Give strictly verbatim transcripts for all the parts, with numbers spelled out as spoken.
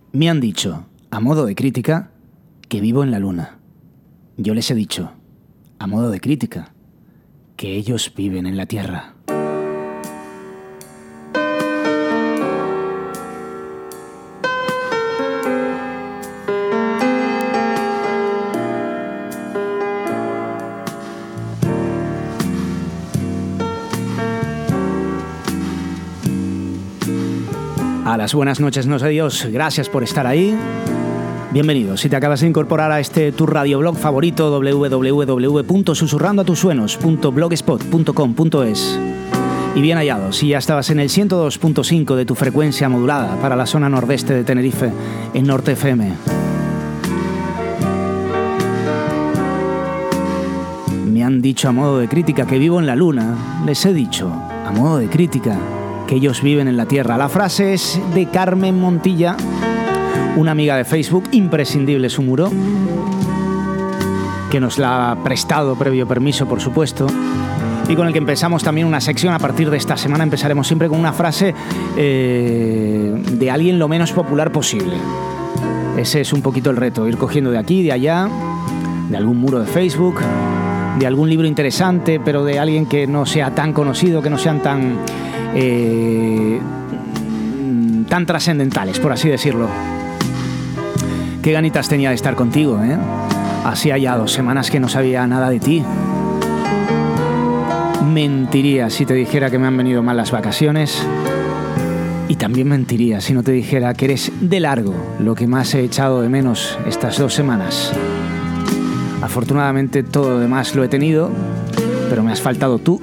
Me han dicho, a modo de crítica, que vivo en la luna. Yo les he dicho, a modo de crítica, que ellos viven en la Tierra. A las buenas noches, no sé Dios, gracias por estar ahí. Bienvenido, si te acabas de incorporar a este tu radioblog favorito, doble u doble u doble u punto susurrando a tus sueños punto blogspot punto com punto es. Y bien hallado, si ya estabas en el ciento dos punto cinco de tu frecuencia modulada para la zona nordeste de Tenerife, en Norte F M. Me han dicho a modo de crítica que vivo en la luna. Les he dicho, a modo de crítica, que ellos viven en la Tierra. La frase es de Carmen Montilla, una amiga de Facebook, imprescindible su muro, que nos la ha prestado previo permiso, por supuesto, y con el que empezamos también una sección. A partir de esta semana empezaremos siempre con una frase eh, de alguien lo menos popular posible. Ese es un poquito el reto, ir cogiendo de aquí, de allá, de algún muro de Facebook, de algún libro interesante, pero de alguien que no sea tan conocido, que no sean tan... Eh, tan trascendentales, por así decirlo. Qué ganitas tenía de estar contigo, ¿eh? Hacía ya dos semanas que no sabía nada de ti. Mentiría si te dijera que me han venido mal las vacaciones. Y también mentiría si no te dijera que eres de largo lo que más he echado de menos estas dos semanas. Afortunadamente todo lo demás lo he tenido, pero me has faltado tú.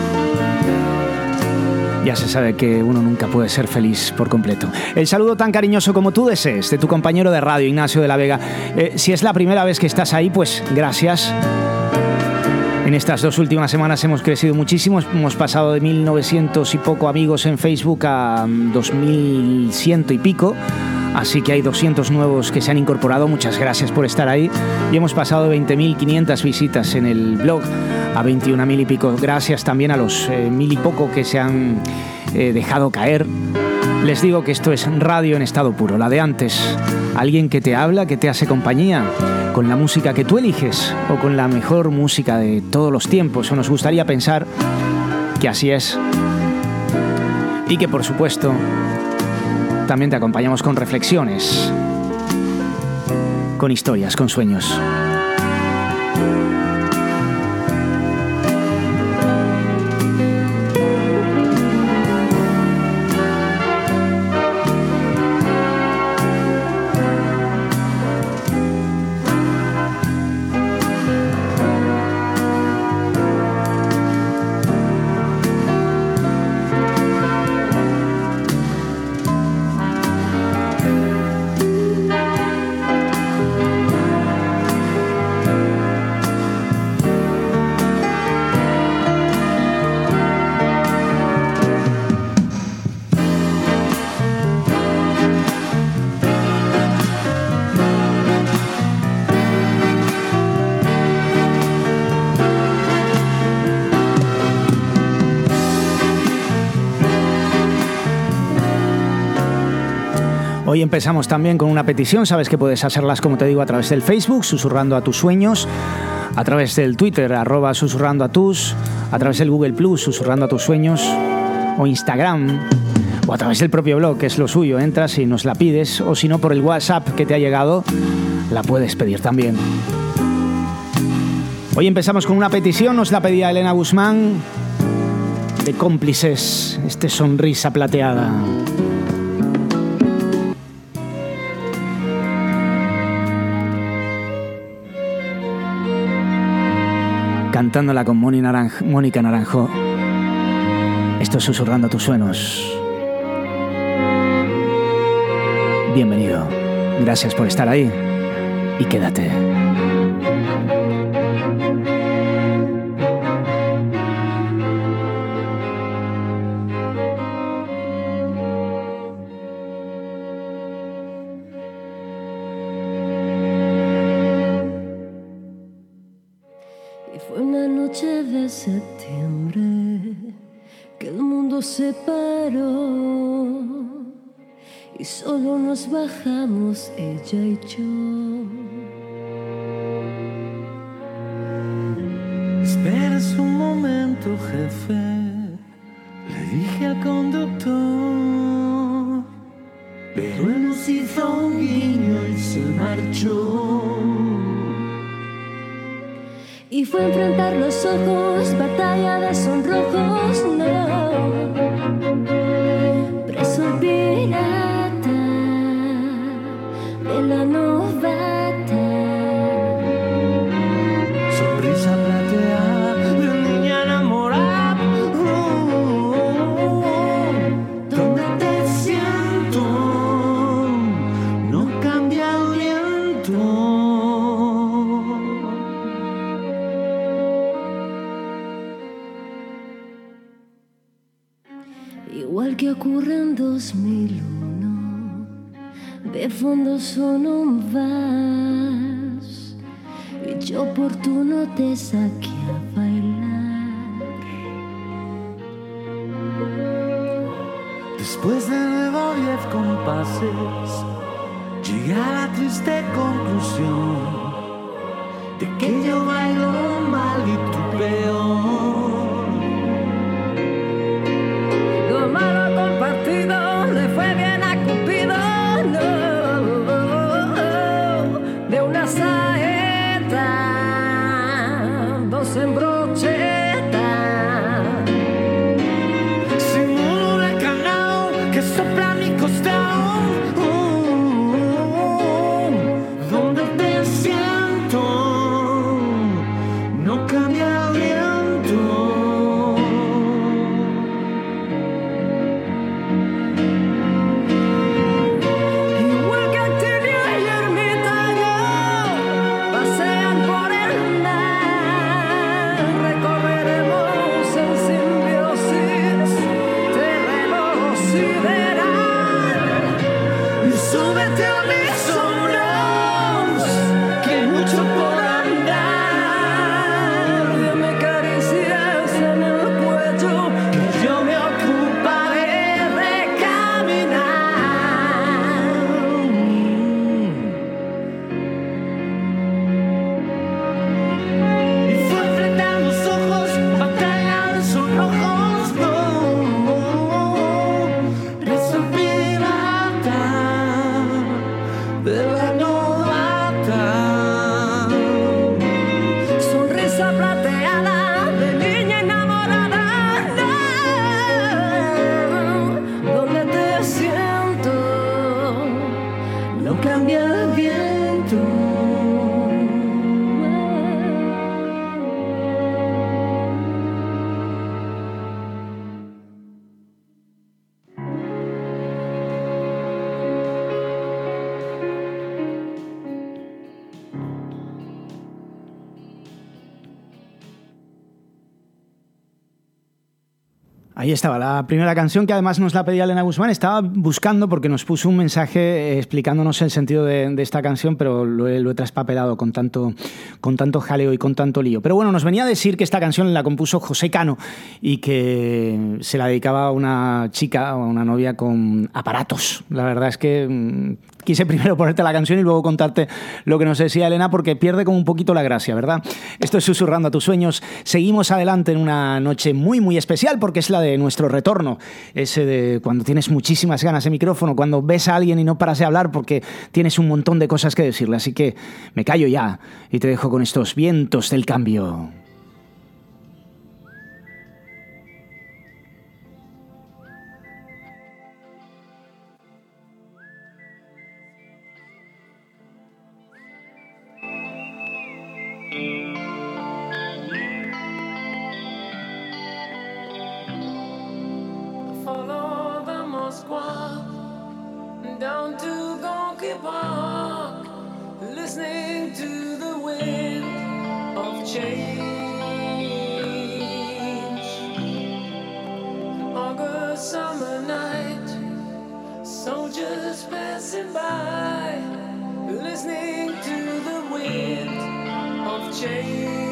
Ya se sabe que uno nunca puede ser feliz por completo. El saludo tan cariñoso como tú desees de tu compañero de radio, Ignacio de la Vega. Eh, si es la primera vez que estás ahí, pues gracias. En estas dos últimas semanas hemos crecido muchísimo. Hemos pasado de mil novecientos y poco amigos en Facebook a dos mil cien y pico. Así que hay doscientos nuevos que se han incorporado. Muchas gracias por estar ahí. Y hemos pasado de veinte mil quinientas visitas en el blog a veintiún mil y pico. Gracias también a los eh, mil y poco que se han eh, dejado caer. Les digo que esto es radio en estado puro, la de antes. Alguien que te habla, que te hace compañía, con la música que tú eliges o con la mejor música de todos los tiempos. O nos gustaría pensar que así es. Y que, por supuesto, también te acompañamos con reflexiones, con historias, con sueños. Hoy empezamos también con una petición. Sabes que puedes hacerlas, como te digo, a través del Facebook, susurrando a tus sueños, a través del Twitter, arroba susurrando a tus, a través del Google Plus, susurrando a tus sueños, o Instagram, o a través del propio blog, que es lo suyo. Entras y nos la pides, o si no, por el WhatsApp que te ha llegado, la puedes pedir también. Hoy empezamos con una petición. Nos la pedía Elena Guzmán, de Cómplices, este Sonrisa Plateada. Cantándola con Moni Naranjo, Mónica Naranjo. Esto es Susurrando a tus sueños. Bienvenido. Gracias por estar ahí. Y quédate. Septiembre, que el mundo se paró y solo nos bajamos ella y yo. Esperas un momento, jefe, le dije al conductor, pero él nos hizo un guiño y se marchó. Y fue a enfrentar los ojos, batalla de sonrojos, no. Preso pirata de la novata. Sonrisa plateada de niña enamorada. Oh, oh, oh. Donde te siento, no cambia el viento. Igual que ocurre en dos mil uno, de fondo son un vals y yo oportuno te saqué a bailar. Después de nueve o diez compases, llegué a la triste conclusión de que yo bailo mal y tú peor. Lo malo compartido le fue bien a Cupido, no, de una saeta, dos en brocheta. Sin un huracanao que sopla a mi costado, oh, oh, donde te siento, no cambia el viento. Igual que Activio y Ermitaño pasean por el mar, recorreremos en simbiosis terreno sideral. Y súbete a mis hombros, que hay mucho por andar. Dame caricias en el cuello, Que yo me ocuparé de caminar. Y fue frente a los ojos, batalla de sonrojos, no. Preso pirata de la novata. sonrisa plateada de niña enamorada, no, donde te siento, no cambia el viento. Ahí estaba la primera canción, que además nos la pedía Elena Guzmán. Estaba buscando porque nos puso un mensaje explicándonos el sentido de, de esta canción, pero lo he, lo he traspapelado con tanto, con tanto jaleo y con tanto lío. Pero bueno, nos venía a decir que esta canción la compuso José Cano y que se la dedicaba a una chica, a una novia con aparatos. La verdad es que mmm, quise primero ponerte la canción y luego contarte lo que nos decía Elena, porque pierde como un poquito la gracia, ¿verdad? Esto es Susurrando a tus sueños. Seguimos adelante en una noche muy, muy especial, porque es la de nuestro retorno, ese de cuando tienes muchísimas ganas de micrófono, cuando ves a alguien y no paras de hablar porque tienes un montón de cosas que decirle. Así que me callo ya y te dejo con estos vientos del cambio. Follow the Moskwa down to Gonky Park, listening to the wind of change. August summer night, soldiers passing by, listening to the wind of change.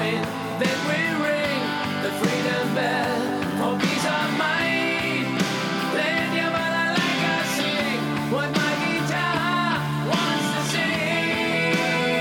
mind. Then we ring the freedom bell for peace of mind. Play llamada like I sing what my guitar wants to sing.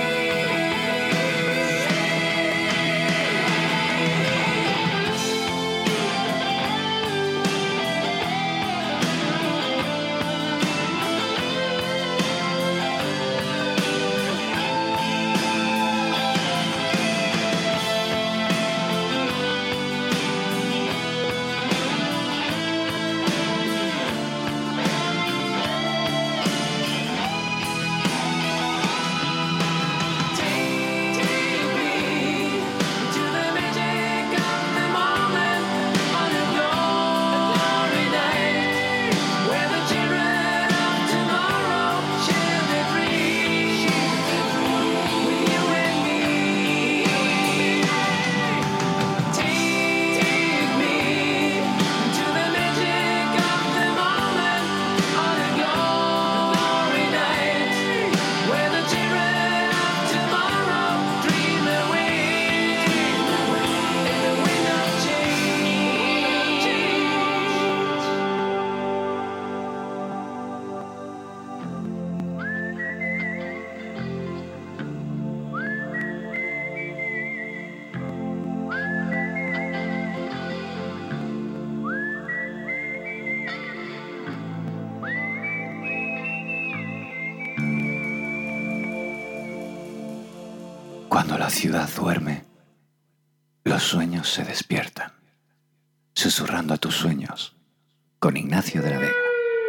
Cuando la ciudad duerme, los sueños se despiertan. Susurrando a tus sueños, con Ignacio de la Vega.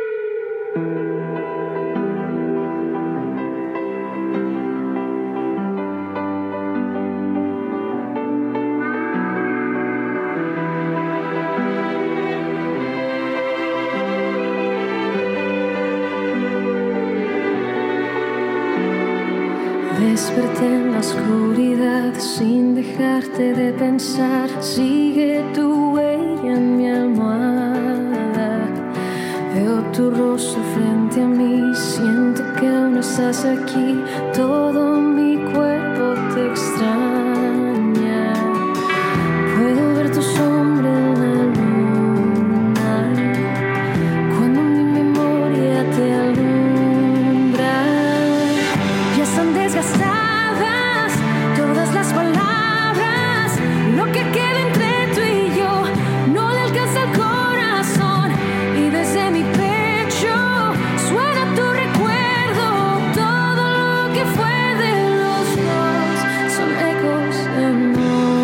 Desperté en la oscuridad sin dejarte de pensar. Sigue tu huella en mi almohada. Veo tu rostro frente a mí. Siento que aún no estás aquí. Todo mi cuerpo te extraña. Puedo ver tu sombra en la luna cuando mi memoria te alumbra. Ya están desgastadas todas las palabras. Lo que queda entre tú y yo no le alcanza el corazón. Y desde mi pecho suena tu recuerdo. Todo lo que fue de los dos son ecos de amor.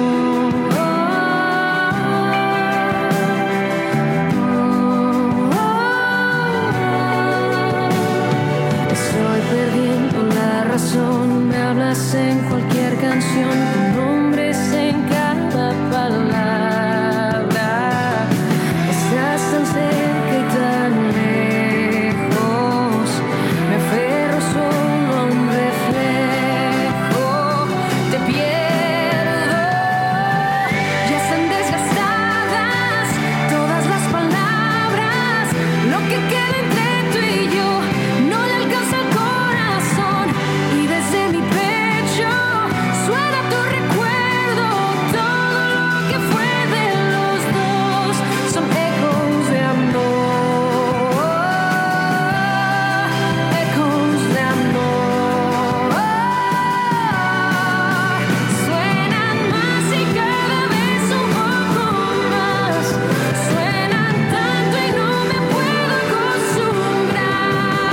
Estoy perdiendo la razón. Me hablas en cualquier canción, tu nombre es en cada palabra. Estás tan cerca y tan lejos. Me aferro solo a un reflejo. Te pierdo. Ya están desgastadas todas las palabras. Lo que queda entre tú y yo no le alcanza el corazón. Y desde mi pecho suena tu recuerdo. Todo lo que fue de los dos son ecos de amor. Ecos de amor. Suenan más y cada vez un poco más. Suenan tanto y no me puedo acostumbrar.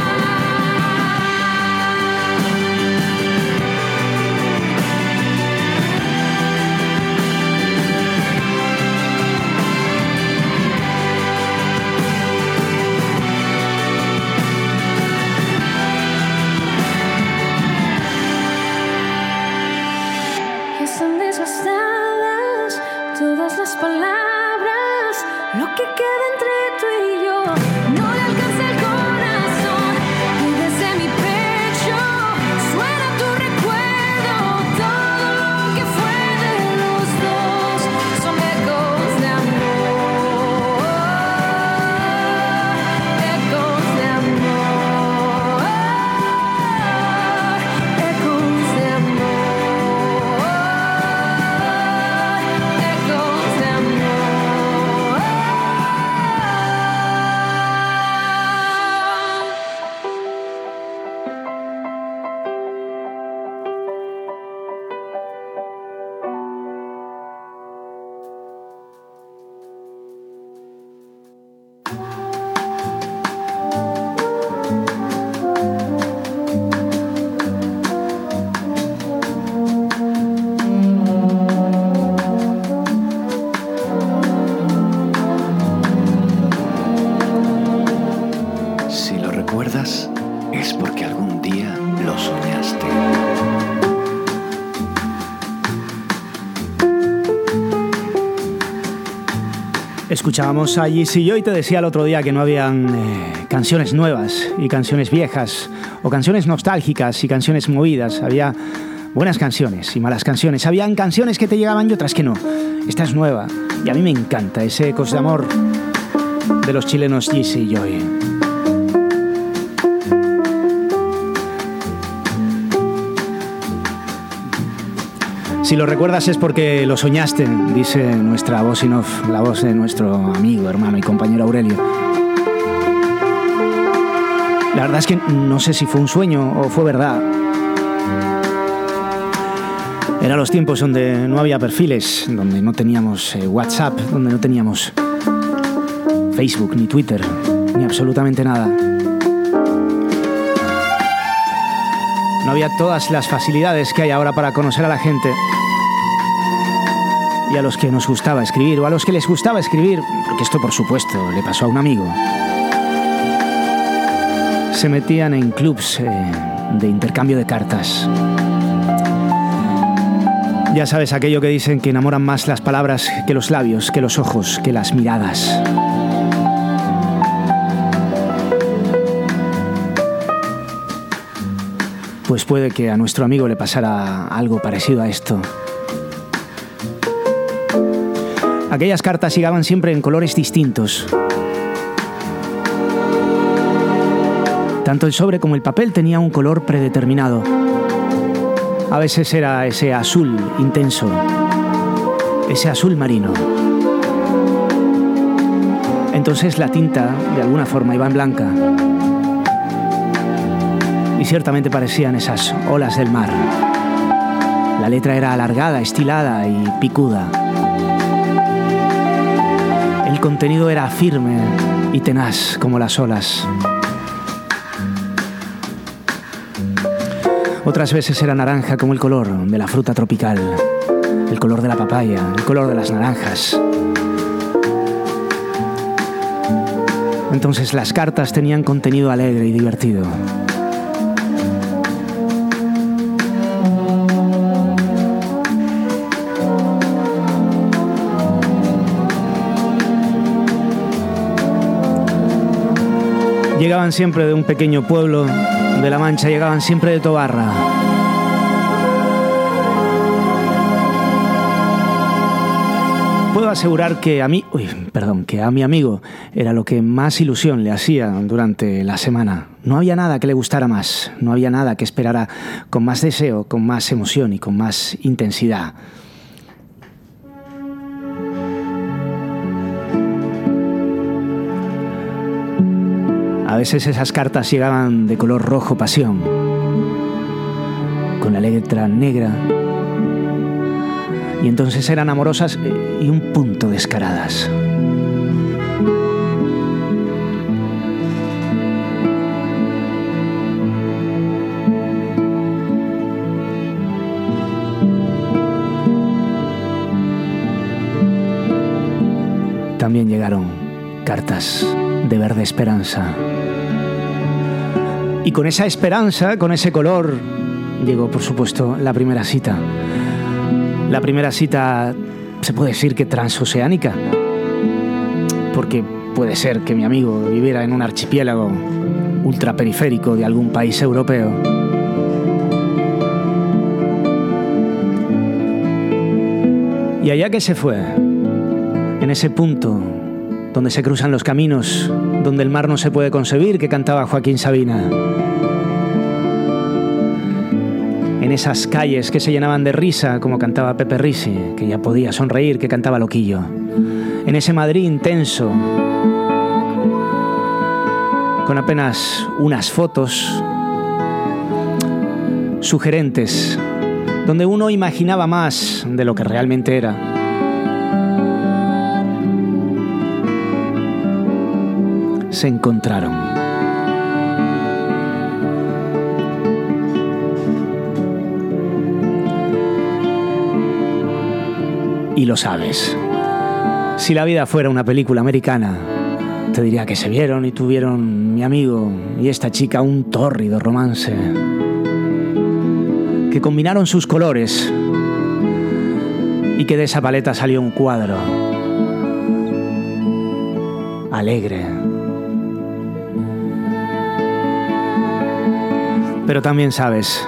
Ya están desgastadas todas las palabras. Lo que queda entre tú y yo no le alcanza el corazón. Y desde mi pecho suena tu recuerdo. Todo lo que fue de los dos son ecos de amor. Ecos de amor. Ecos de amor. Escuchábamos a Jesse Joy, te decía el otro día que no habían eh, canciones nuevas y canciones viejas, o canciones nostálgicas y canciones movidas. Había buenas canciones y malas canciones. Habían canciones que te llegaban y otras que no. Esta es nueva y a mí me encanta ese Ecos de Amor de los chilenos Jesse Joy. Si lo recuerdas es porque lo soñaste, dice nuestra voz en off, la voz de nuestro amigo, hermano y compañero Aurelio. La verdad es que no sé si fue un sueño o fue verdad. Eran los tiempos donde no había perfiles, donde no teníamos eh, WhatsApp, donde no teníamos Facebook, ni Twitter, ni absolutamente nada. No había todas las facilidades que hay ahora para conocer a la gente. Y a los que nos gustaba escribir, o a los que les gustaba escribir, porque esto por supuesto le pasó a un amigo, se metían en clubs eh, de intercambio de cartas. Ya sabes, aquello que dicen que enamoran más las palabras que los labios, que los ojos, que las miradas. Pues puede que a nuestro amigo le pasara algo parecido a esto. Aquellas cartas llegaban siempre en colores distintos. Tanto el sobre como el papel tenía un color predeterminado. A veces era ese azul intenso, ese azul marino. Entonces la tinta, de alguna forma, iba en blanca. Y ciertamente parecían esas olas del mar. La letra era alargada, estilada y picuda. El contenido era firme y tenaz como las olas. Otras veces era naranja como el color de la fruta tropical, el color de la papaya, el color de las naranjas. Entonces las cartas tenían contenido alegre y divertido. Llegaban siempre de un pequeño pueblo de La Mancha, llegaban siempre de Tobarra. Puedo asegurar que a mí, uy, perdón, que a mi amigo era lo que más ilusión le hacía durante la semana. No había nada que le gustara más, no había nada que esperara con más deseo, con más emoción y con más intensidad. A veces esas cartas llegaban de color rojo pasión, con la letra negra, y entonces eran amorosas y un punto descaradas. También llegaron cartas de verde esperanza. Y con esa esperanza, con ese color, llegó, por supuesto, la primera cita. La primera cita, se puede decir que transoceánica, porque puede ser que mi amigo viviera en un archipiélago ultraperiférico de algún país europeo. Y allá que se fue, en ese punto donde se cruzan los caminos, donde el mar no se puede concebir, que cantaba Joaquín Sabina. En esas calles que se llenaban de risa, como cantaba Pepe Risi, que ya podía sonreír, que cantaba Loquillo. En ese Madrid intenso, con apenas unas fotos sugerentes, donde uno imaginaba más de lo que realmente era. Se encontraron. Y lo sabes. Si la vida fuera una película americana, te diría que se vieron y tuvieron mi amigo y esta chica un tórrido romance. Que combinaron sus colores y que de esa paleta salió un cuadro. alegre. Pero también sabes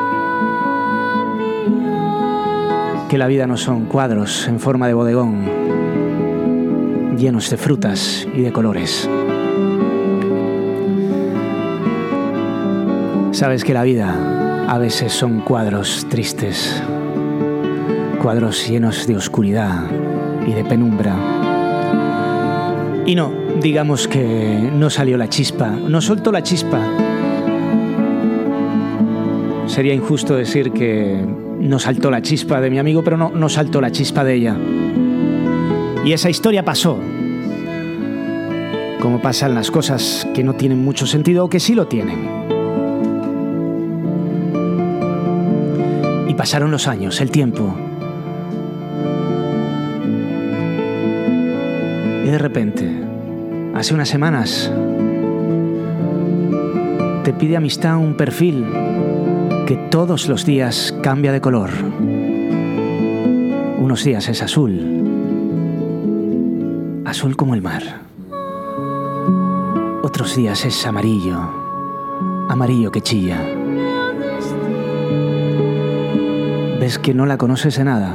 que la vida no son cuadros en forma de bodegón, llenos de frutas y de colores. Sabes que la vida a veces son cuadros tristes, cuadros llenos de oscuridad y de penumbra. Y no, digamos que no salió la chispa, no soltó la chispa. Sería injusto decir que no saltó la chispa de mi amigo, pero no, no saltó la chispa de ella. Y esa historia pasó. Como pasan las cosas que no tienen mucho sentido o que sí lo tienen. Y pasaron los años, el tiempo. Y de repente, hace unas semanas, te pide amistad un perfil que todos los días cambia de color. Unos días es azul, azul como el mar. Otros días es amarillo, amarillo que chilla. Ves que no la conoces de nada.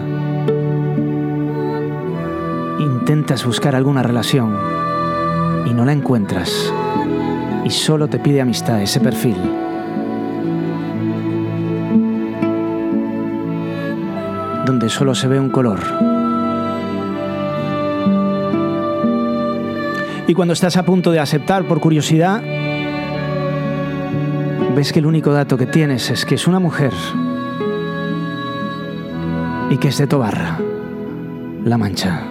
Intentas buscar alguna relación y no la encuentras. Y solo te pide amistad ese perfil. Donde solo se ve un color. Y cuando estás a punto de aceptar por curiosidad, ves que el único dato que tienes es que es una mujer y que es de Tobarra, La Mancha.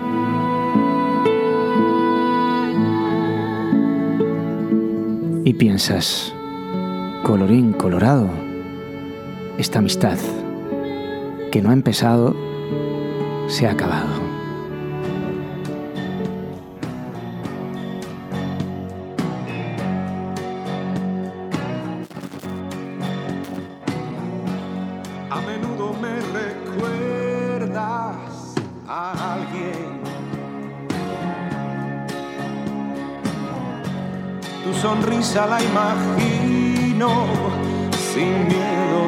Y piensas, colorín colorado, esta amistad que no ha empezado, se ha acabado. A menudo me recuerdas a alguien. Tu sonrisa la imagino sin miedo.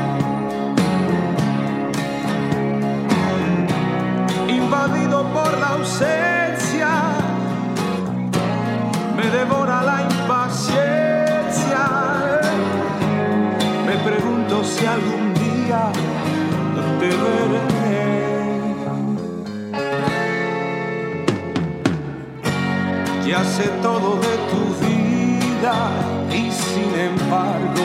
Invadido por la ausencia, me devora la impaciencia. Me pregunto si algún día te veré. Ya sé todo de tu vida y sin embargo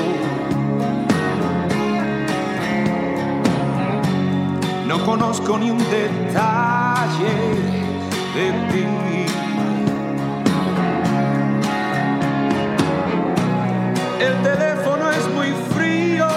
no conozco ni un detalle de ti. El teléfono es muy frío,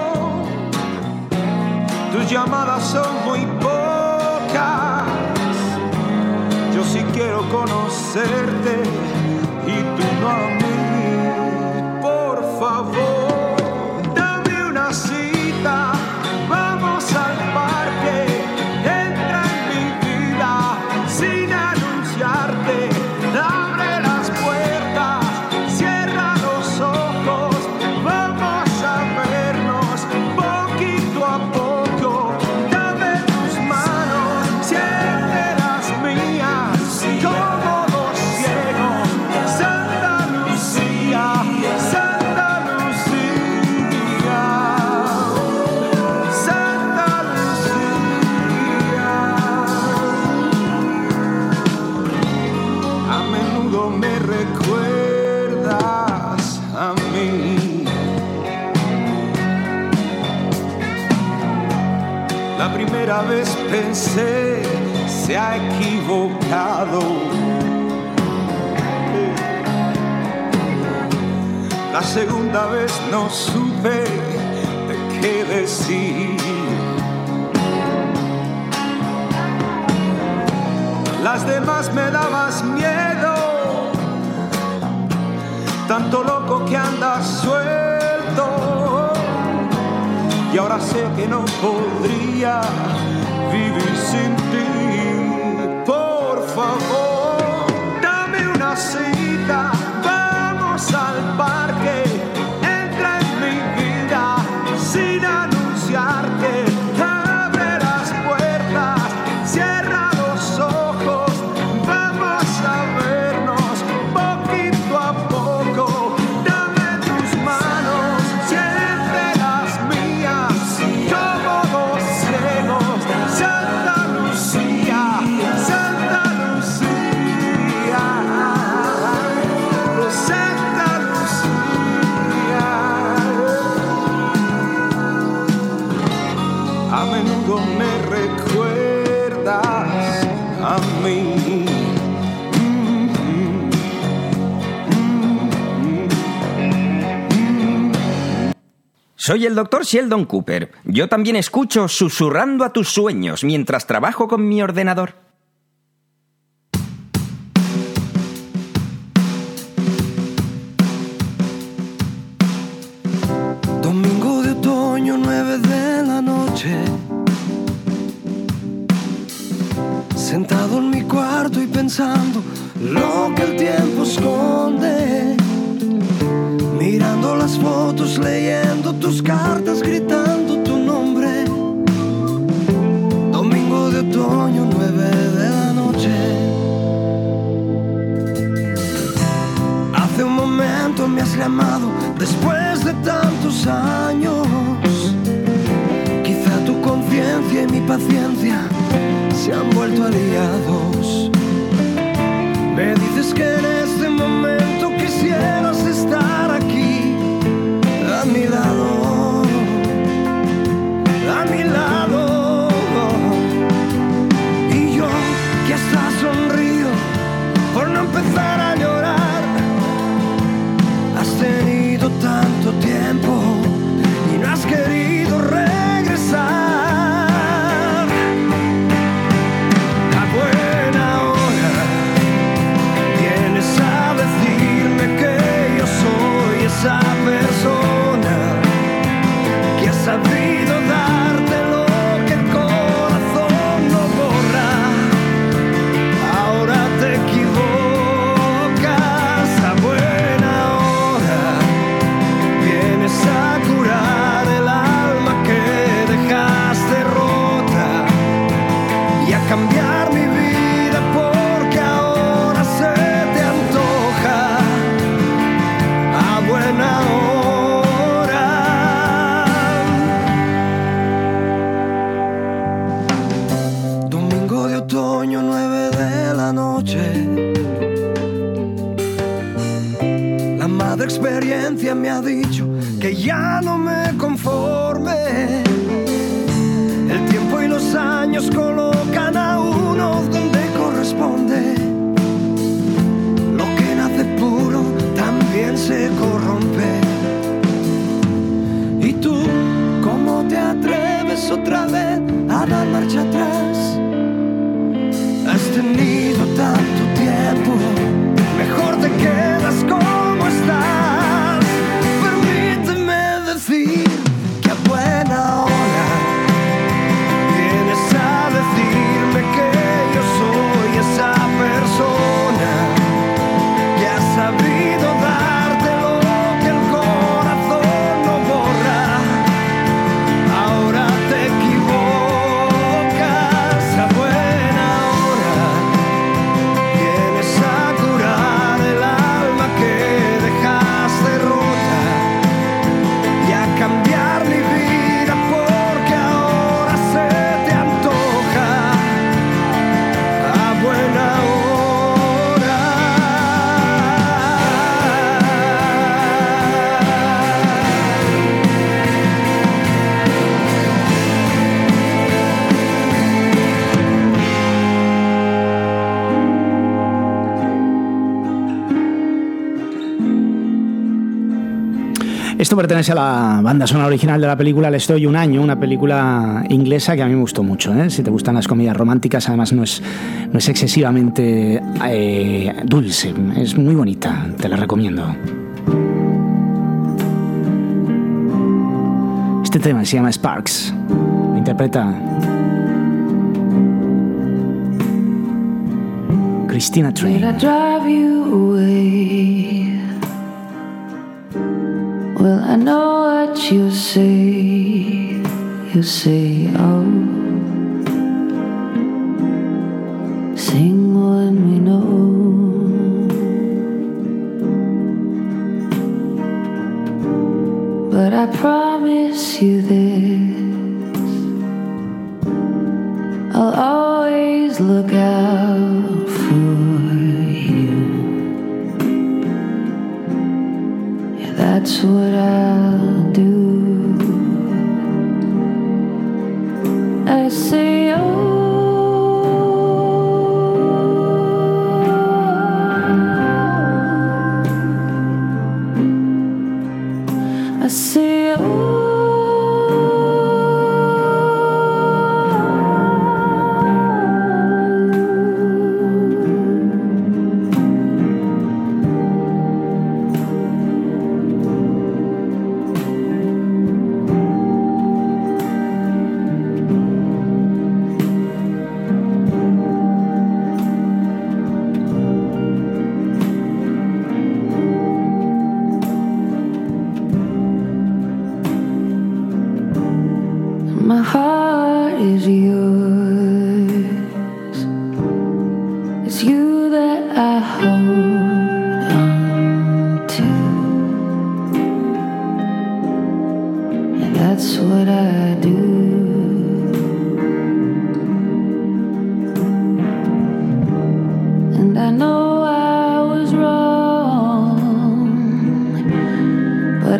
tus llamadas son muy pocas. Yo sí quiero conocerte y tú no a mí. Por favor, dame una cita, vamos al parque. Entra en mi vida sin anunciarte. Abre las puertas, cierra los ojos. Vamos a vernos poquito a poco. Dame tus manos, siente las mías, como dos ciegos. Santa Lucía, Santa Lucía, Santa Lucía. A menudo me recuerdas a mí. La primera vez pensé, se ha equivocado. La segunda vez no supe de qué decir. Las demás me dabas miedo, tanto loco que andas suelto. Y ahora sé que no podría vivir sin ti. Por favor, dame una cita. Soy el doctor Sheldon Cooper. Yo también escucho Susurrando a tus sueños mientras trabajo con mi ordenador. Domingo de otoño, nueve de la noche. Sentado en mi cuarto y pensando lo que el tiempo esconde. Mirando las fotos, leyendo tus cartas, gritando tu nombre. Domingo de otoño, nueve de la noche. Hace un momento me has llamado después de tantos años. Quizá tu conciencia y mi paciencia se han vuelto aliados. Me dices que en este momento quisieras estar aquí, a mi lado, a mi lado. Y yo que hasta sonrío por no empezar a llorar. Has tenido tanto tiempo y no has querido regresar. Esa persona que ha sabido darte lo que el corazón no borra. Ahora te equivocas a buena hora. Vienes a curar el alma que dejaste rota y a cambiar mi vida porque ahora se te antoja. Buena hora. Domingo de otoño, nueve de la noche. La madre experiencia me ha dicho que ya no me conforme. El tiempo y los años colocan a uno donde corresponde. Lo que nace puro también se corrompe. ¿Y tú cómo te atreves otra vez a dar marcha atrás? Has tenido tanto tiempo, mejor te quedas como estás. Permíteme decir que a buena hora vienes a decirme que yo soy esa persona que ha sabido darte lo que el corazón no borra. Ahora te equivocas a buena hora. Vienes a curar el alma que dejaste rota y a cambiar mi vida porque ahora se te antoja a buena hora. Esto pertenece a la banda sonora original de la película Le estoy un año, una película inglesa que a mí me gustó mucho, ¿eh? Si te gustan las comedias románticas, además no es, no es excesivamente eh, dulce, es muy bonita, te la recomiendo. Este tema se llama Sparks, lo interpreta Christina Train. Did I drive you away? Well, I know what you say. You say, oh, sing when we know. But I promise you this, I'll always look out for you. Yeah, that's what I'll do. I say, oh, I say, oh.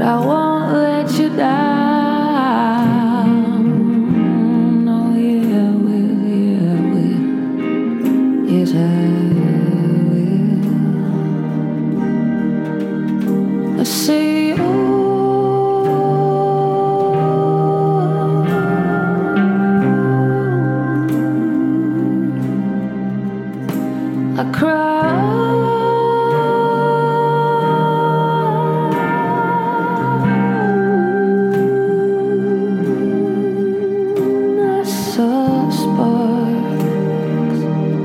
I won't let you down. Oh yeah, I will, yeah, I will. Yes, I will. I say, oh, I cry. I saw sparks.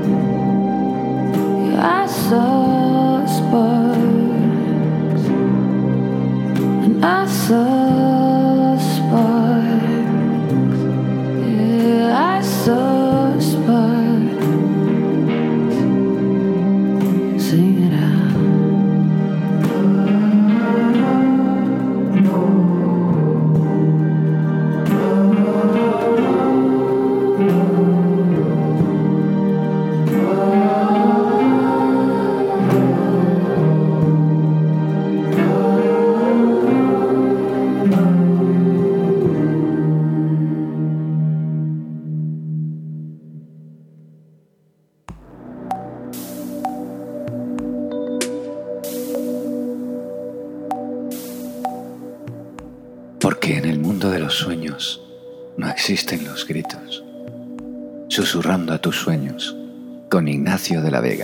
Yeah, I saw sparks. And I saw sparks. Yeah, I saw sparks. Sing it out. Porque en el mundo de los sueños no existen los gritos. Susurrando a tus sueños, con Ignacio de la Vega.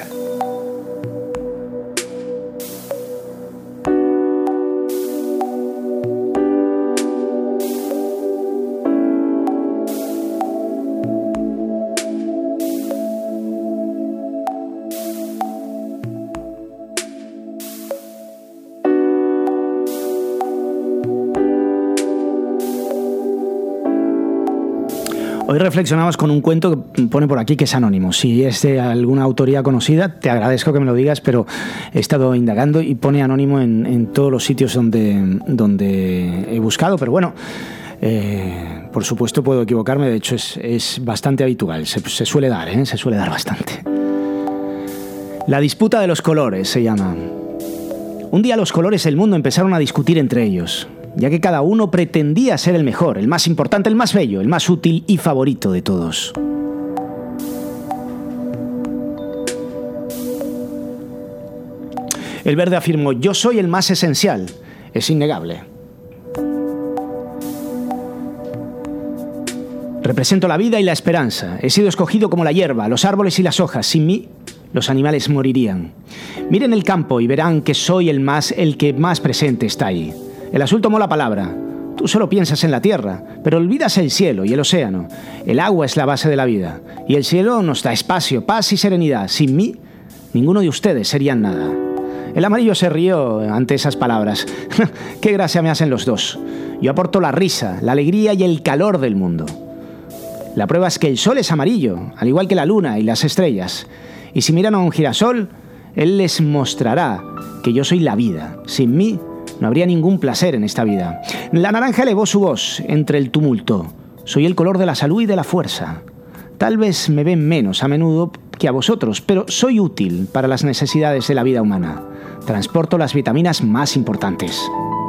Hoy reflexionamos con un cuento que pone por aquí que es anónimo. Si es de alguna autoría conocida, te agradezco que me lo digas, pero he estado indagando y pone anónimo en, en todos los sitios donde, donde he buscado. Pero bueno, eh, por supuesto puedo equivocarme, de hecho es, es bastante habitual, se, se suele dar, ¿eh? se suele dar bastante. La disputa de los colores se llama. Un día los colores del mundo empezaron a discutir entre ellos, ya que cada uno pretendía ser el mejor, el más importante, el más bello, el más útil y favorito de todos. El verde afirmó: yo soy el más esencial, es innegable. Represento la vida y la esperanza, he sido escogido como la hierba, los árboles y las hojas, sin mí los animales morirían. Miren el campo y verán que soy el más, el que más presente está ahí. El azul tomó la palabra. Tú solo piensas en la tierra, pero olvidas el cielo y el océano. El agua es la base de la vida, y el cielo nos da espacio, paz y serenidad. Sin mí, ninguno de ustedes serían nada. El amarillo se rió ante esas palabras. ¡Qué gracia me hacen los dos! Yo aporto la risa, la alegría y el calor del mundo. La prueba es que el sol es amarillo, al igual que la luna y las estrellas. Y si miran a un girasol, él les mostrará que yo soy la vida. Sin mí, no habría ningún placer en esta vida. La naranja elevó su voz entre el tumulto. Soy el color de la salud y de la fuerza. Tal vez me ven menos a menudo que a vosotros, pero soy útil para las necesidades de la vida humana. Transporto las vitaminas más importantes.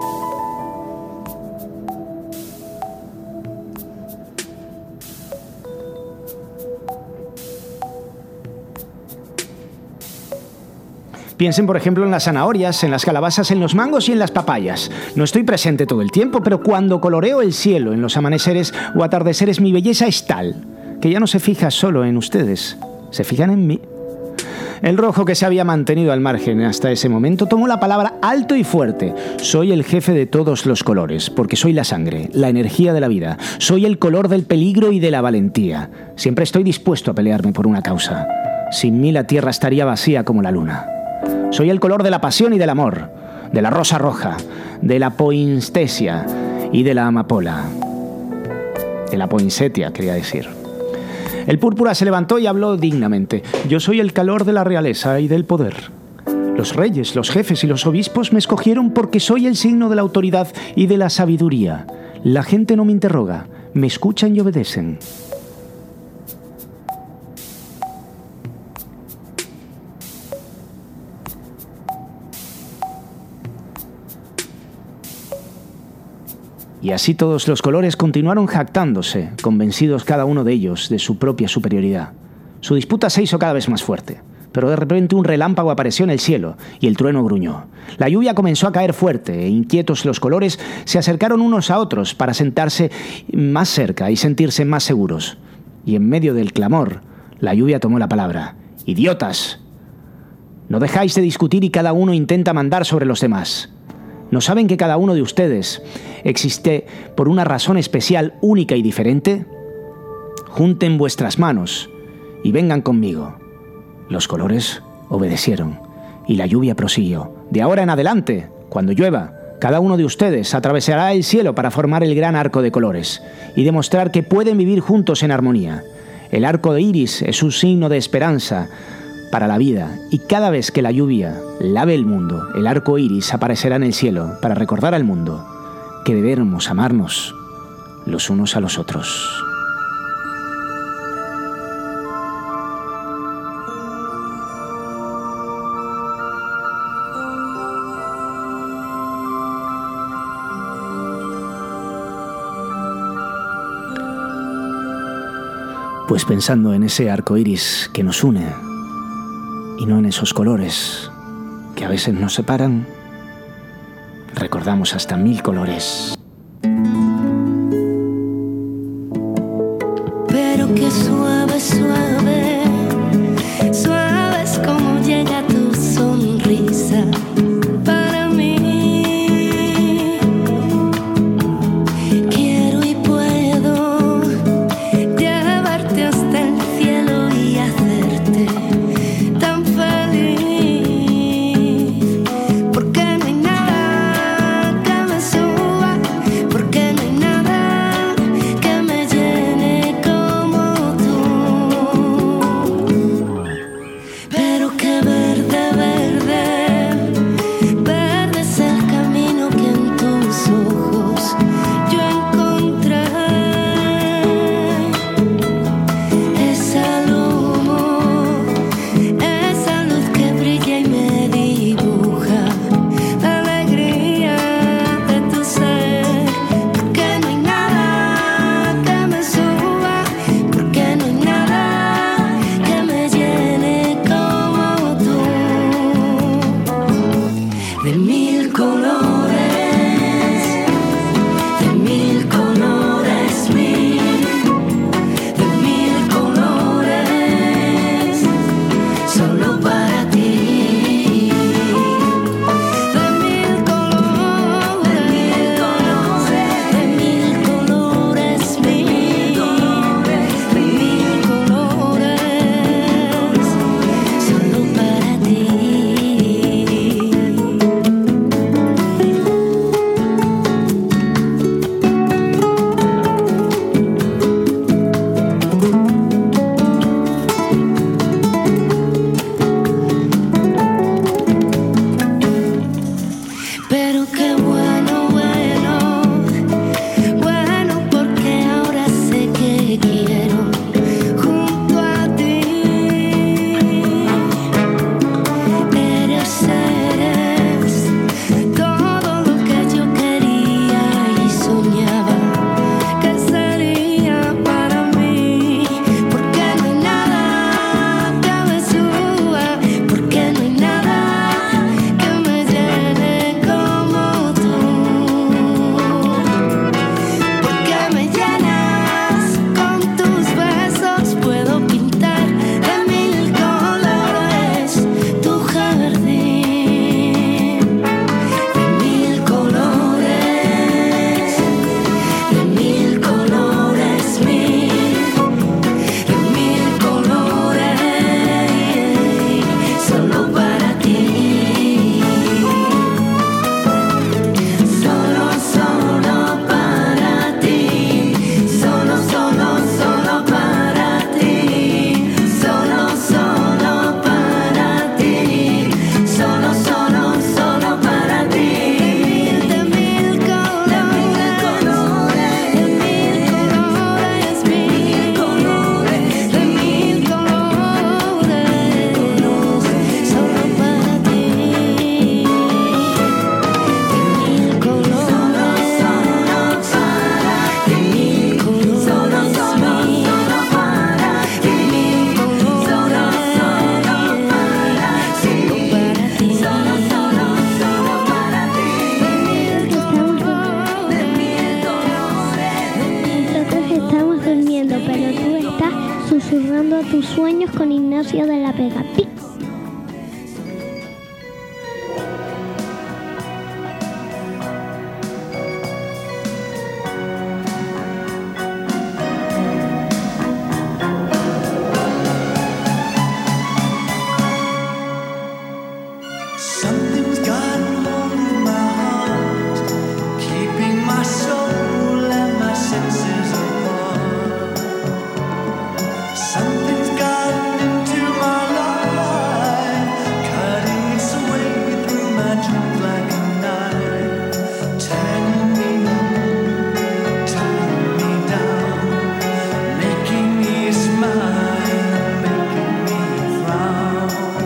Piensen, por ejemplo, en las zanahorias, en las calabazas, en los mangos y en las papayas. No estoy presente todo el tiempo, pero cuando coloreo el cielo en los amaneceres o atardeceres, mi belleza es tal que ya no se fija solo en ustedes, se fijan en mí. El rojo, que se había mantenido al margen hasta ese momento, tomó la palabra alto y fuerte. Soy el jefe de todos los colores, porque soy la sangre, la energía de la vida. Soy el color del peligro y de la valentía. Siempre estoy dispuesto a pelearme por una causa. Sin mí la tierra estaría vacía como la luna. Soy el color de la pasión y del amor, de la rosa roja, de la poinsettia y de la amapola. De la poinsettia, quería decir. El púrpura se levantó y habló dignamente. Yo soy el calor de la realeza y del poder. Los reyes, los jefes y los obispos me escogieron porque soy el signo de la autoridad y de la sabiduría. La gente no me interroga, me escuchan y obedecen. Y así todos los colores continuaron jactándose, convencidos cada uno de ellos de su propia superioridad. Su disputa se hizo cada vez más fuerte, pero de repente un relámpago apareció en el cielo y el trueno gruñó. La lluvia comenzó a caer fuerte e inquietos los colores se acercaron unos a otros para sentarse más cerca y sentirse más seguros. Y en medio del clamor, la lluvia tomó la palabra. ¡Idiotas! No dejáis de discutir y cada uno intenta mandar sobre los demás. ¿No saben que cada uno de ustedes existe por una razón especial, única y diferente? Junten vuestras manos y vengan conmigo. Los colores obedecieron y la lluvia prosiguió. De ahora en adelante, cuando llueva, cada uno de ustedes atravesará el cielo para formar el gran arco de colores y demostrar que pueden vivir juntos en armonía. El arco de iris es un signo de esperanza para la vida, y cada vez que la lluvia lave el mundo, el arco iris aparecerá en el cielo para recordar al mundo que debemos amarnos los unos a los otros. Pues pensando en ese arco iris que nos une, y no en esos colores que a veces nos separan, recordamos hasta mil colores. Pero qué suave, suave, suave es como llega tu sonrisa para mí. Quiero y puedo llevarte hasta el cielo y hacerte tan feliz, porque no hay nada que me suba Susurrando a tus sueños con Ignacio de la Vega. ¡Pic! Something's gotten hold of my heart, keeping my soul and my senses apart. Something's gotten into my life, cutting its way through my dreams like a knife, turning me up, turning me down, making me smile, making me frown.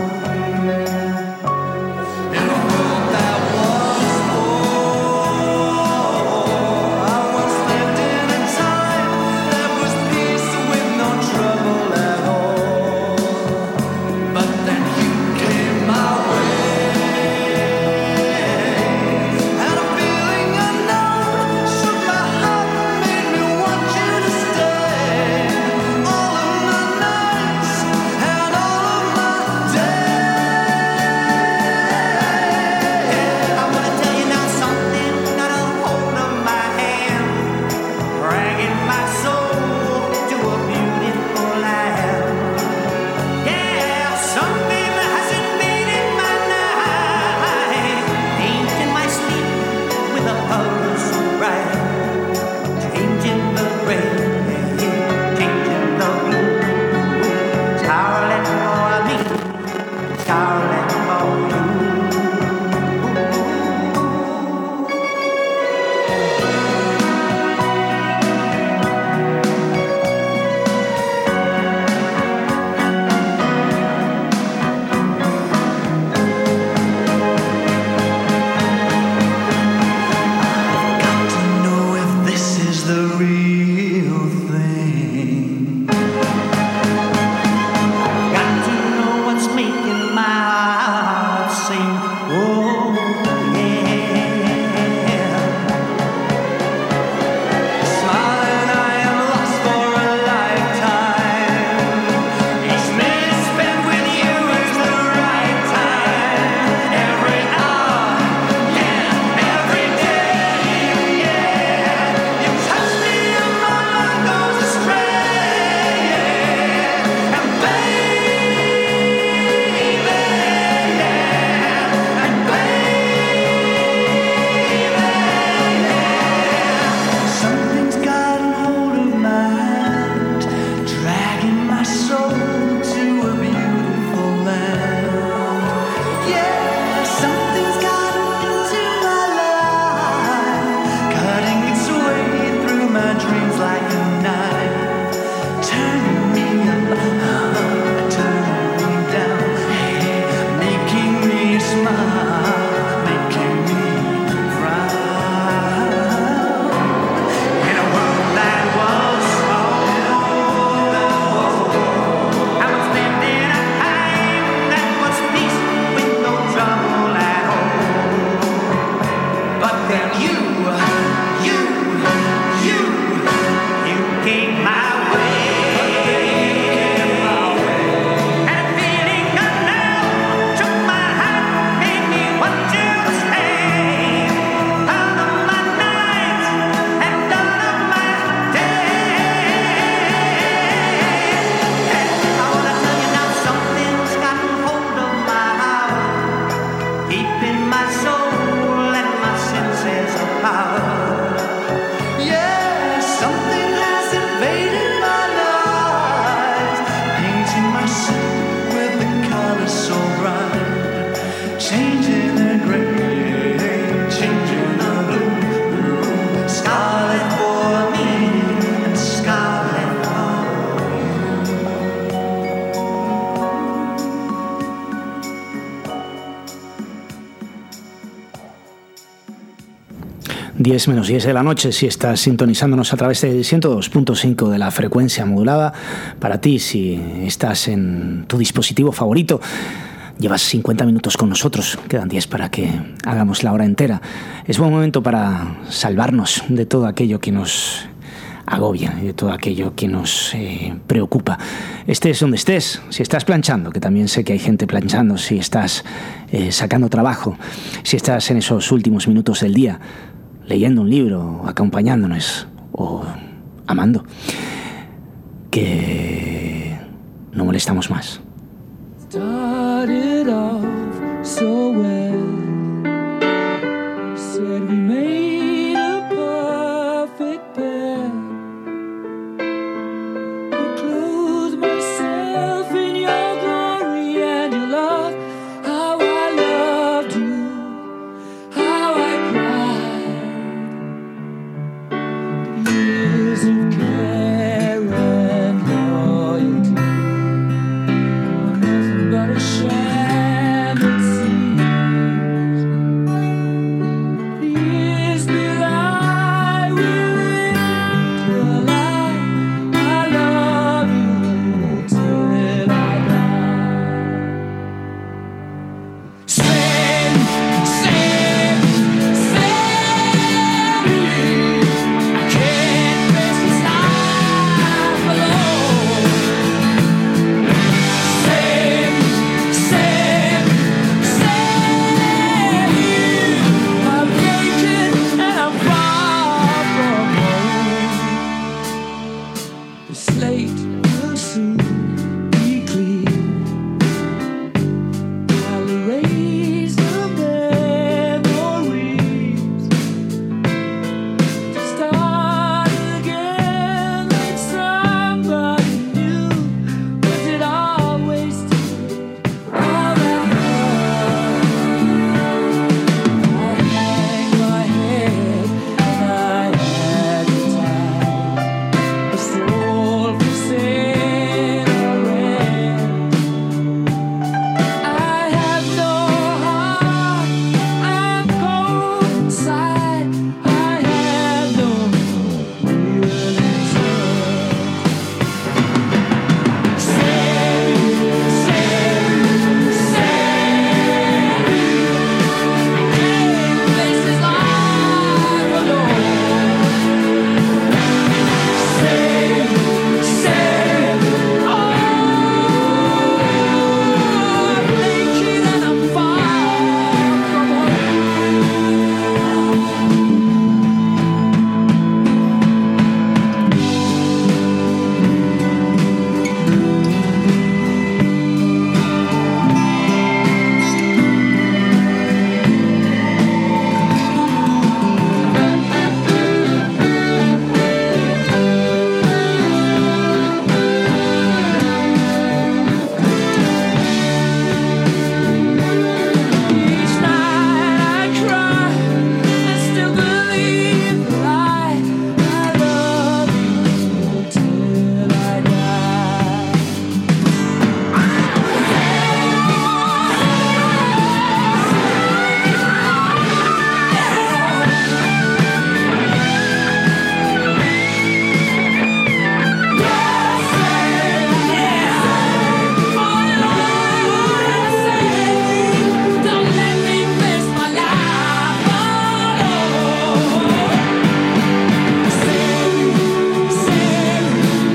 diez menos diez de la noche, si estás sintonizándonos a través del ciento dos punto cinco de la frecuencia modulada. Para ti, si estás en tu dispositivo favorito, llevas cincuenta minutos con nosotros, quedan diez para que hagamos la hora entera. Es buen momento para salvarnos de todo aquello que nos agobia y de todo aquello que nos eh, preocupa. Estés donde estés, si estás planchando, que también sé que hay gente planchando, si estás eh, sacando trabajo, si estás en esos últimos minutos del día, leyendo un libro, acompañándonos o amando, que no molestamos más. Started off so well. Said we made a perfect pair. Enclose myself in your glory and your love. How I loved you, how I cried. Years of care and loyalty, nothing but a sham it seems. Years that I will live till I, I love you till I die. Save, save, save me. I can't face this life alone. Save, save, save me. I'm naked and I'm far from home. The slate will soon be clear. I'll erase the memories to start again like somebody new. Was it always all that love? I hang my head and I had the time. A soul for sin or rent. I have no heart, I'm cold inside. I have no real intent. Save, save, save me. Can't face this life alone. Save, save, oh, I'm naked and I'm far from Each night I cry, I still believe that I, I love you till I die. Don't let me face my life alone. Save, save,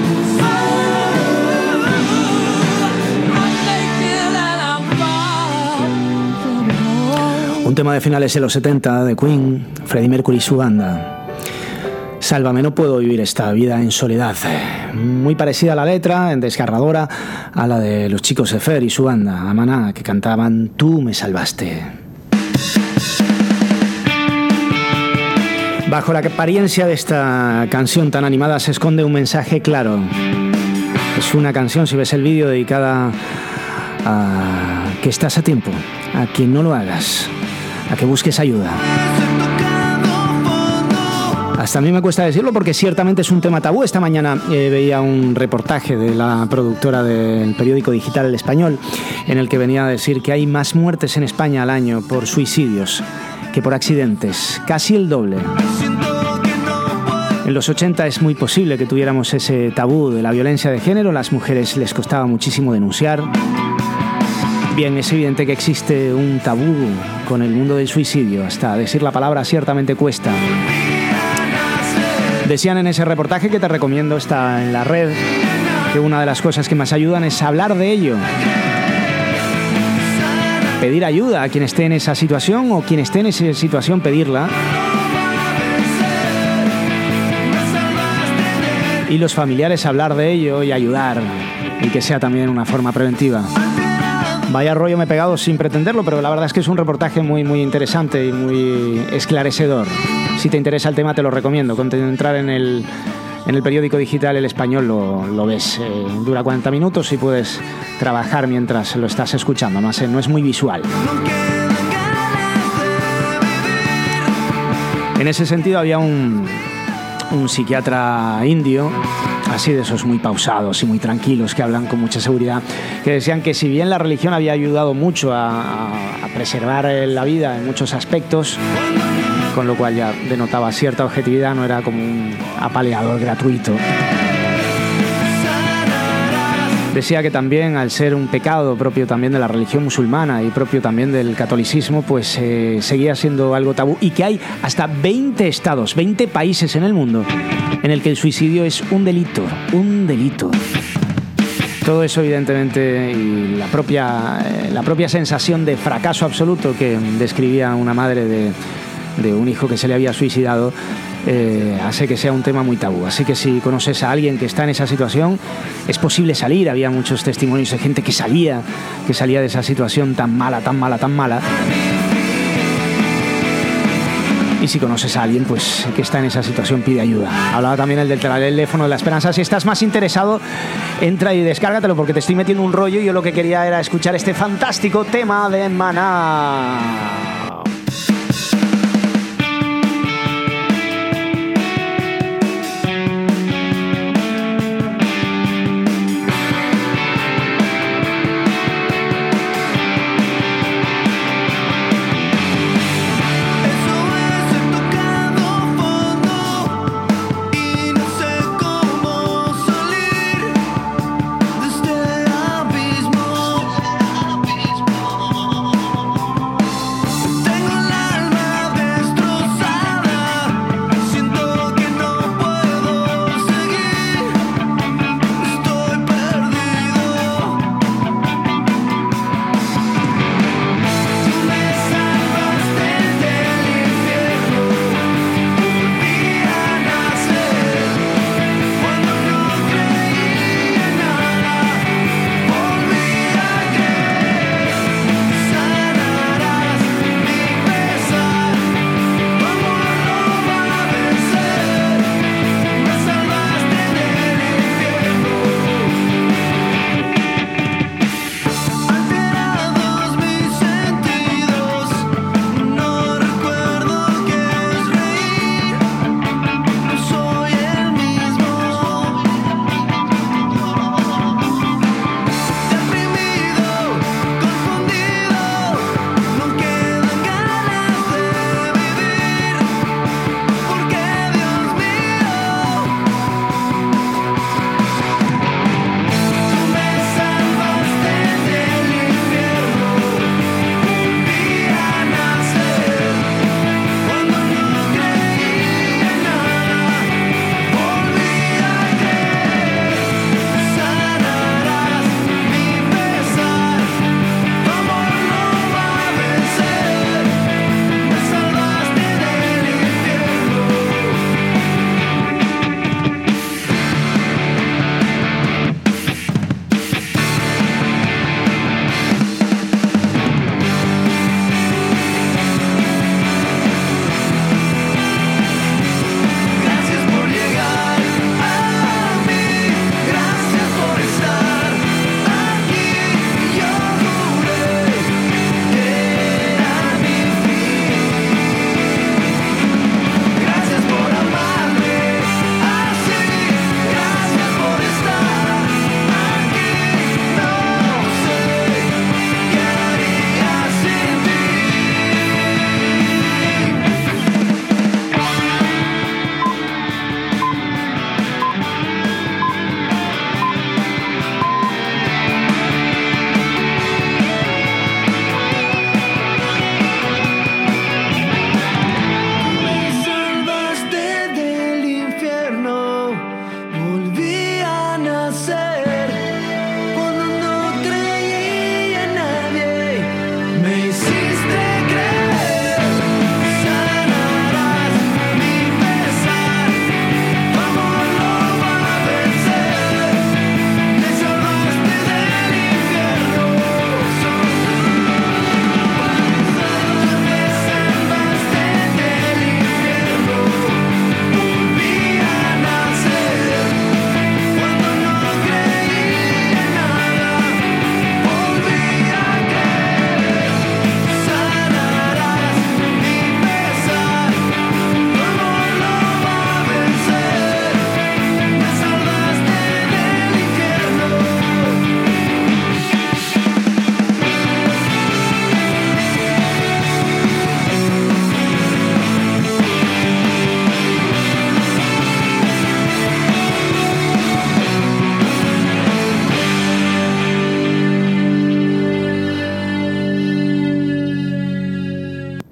I'm naked and I'm far from home. Un tema de finales de los setenta de Queen, Freddie Mercury y su banda. Sálvame, no puedo vivir esta vida en soledad. Muy parecida a la letra, desgarradora, a la de los Chicos de Fer y su banda, Amaná, que cantaban Tú me salvaste. Bajo la apariencia de esta canción tan animada se esconde un mensaje claro. Es una canción, si ves el vídeo, dedicada a que estás a tiempo, a que no lo hagas, a que busques ayuda. Hasta a mí me cuesta decirlo porque ciertamente es un tema tabú. Esta mañana eh, veía un reportaje de la productora del periódico digital El Español en el que venía a decir que hay más muertes en España al año por suicidios que por accidentes, casi el doble. En los ochenta es muy posible que tuviéramos ese tabú de la violencia de género. A las mujeres les costaba muchísimo denunciar. Bien, es evidente que existe un tabú con el mundo del suicidio. Hasta decir la palabra ciertamente cuesta. Decían en ese reportaje que te recomiendo, está en la red, que una de las cosas que más ayudan es hablar de ello. Pedir ayuda a quien esté en esa situación o quien esté en esa situación, pedirla. Y los familiares hablar de ello y ayudar, y que sea también una forma preventiva. Vaya rollo me he pegado sin pretenderlo, pero la verdad es que es un reportaje muy, muy interesante y muy esclarecedor. Si te interesa el tema, te lo recomiendo. Con entrar en el, en el periódico digital El Español lo, lo ves. Eh, dura cuarenta minutos y puedes trabajar mientras lo estás escuchando. No, no es muy visual. En ese sentido había un, un psiquiatra indio, así de esos muy pausados y muy tranquilos, que hablan con mucha seguridad, que decían que si bien la religión había ayudado mucho a, a, a preservar la vida en muchos aspectos, con lo cual ya denotaba cierta objetividad, no era como un apaleador gratuito. Decía que también, al ser un pecado propio también de la religión musulmana y propio también del catolicismo, pues eh, seguía siendo algo tabú, y que hay hasta veinte estados, veinte países en el mundo en el que el suicidio es un delito, un delito. Todo eso, evidentemente, y la propia, eh, la propia sensación de fracaso absoluto que describía una madre de, de un hijo que se le había suicidado, eh, hace que sea un tema muy tabú. Así que si conoces a alguien que está en esa situación, es posible salir. Había muchos testimonios de gente que salía, que salía de esa situación tan mala, tan mala, tan mala. Y si conoces a alguien pues que está en esa situación, pide ayuda. Hablaba también el del teléfono de la esperanza. Si estás más interesado, entra y descárgatelo, porque te estoy metiendo un rollo y yo lo que quería era escuchar este fantástico tema de Maná. Abismo.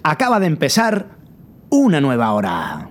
Acaba de empezar una nueva hora.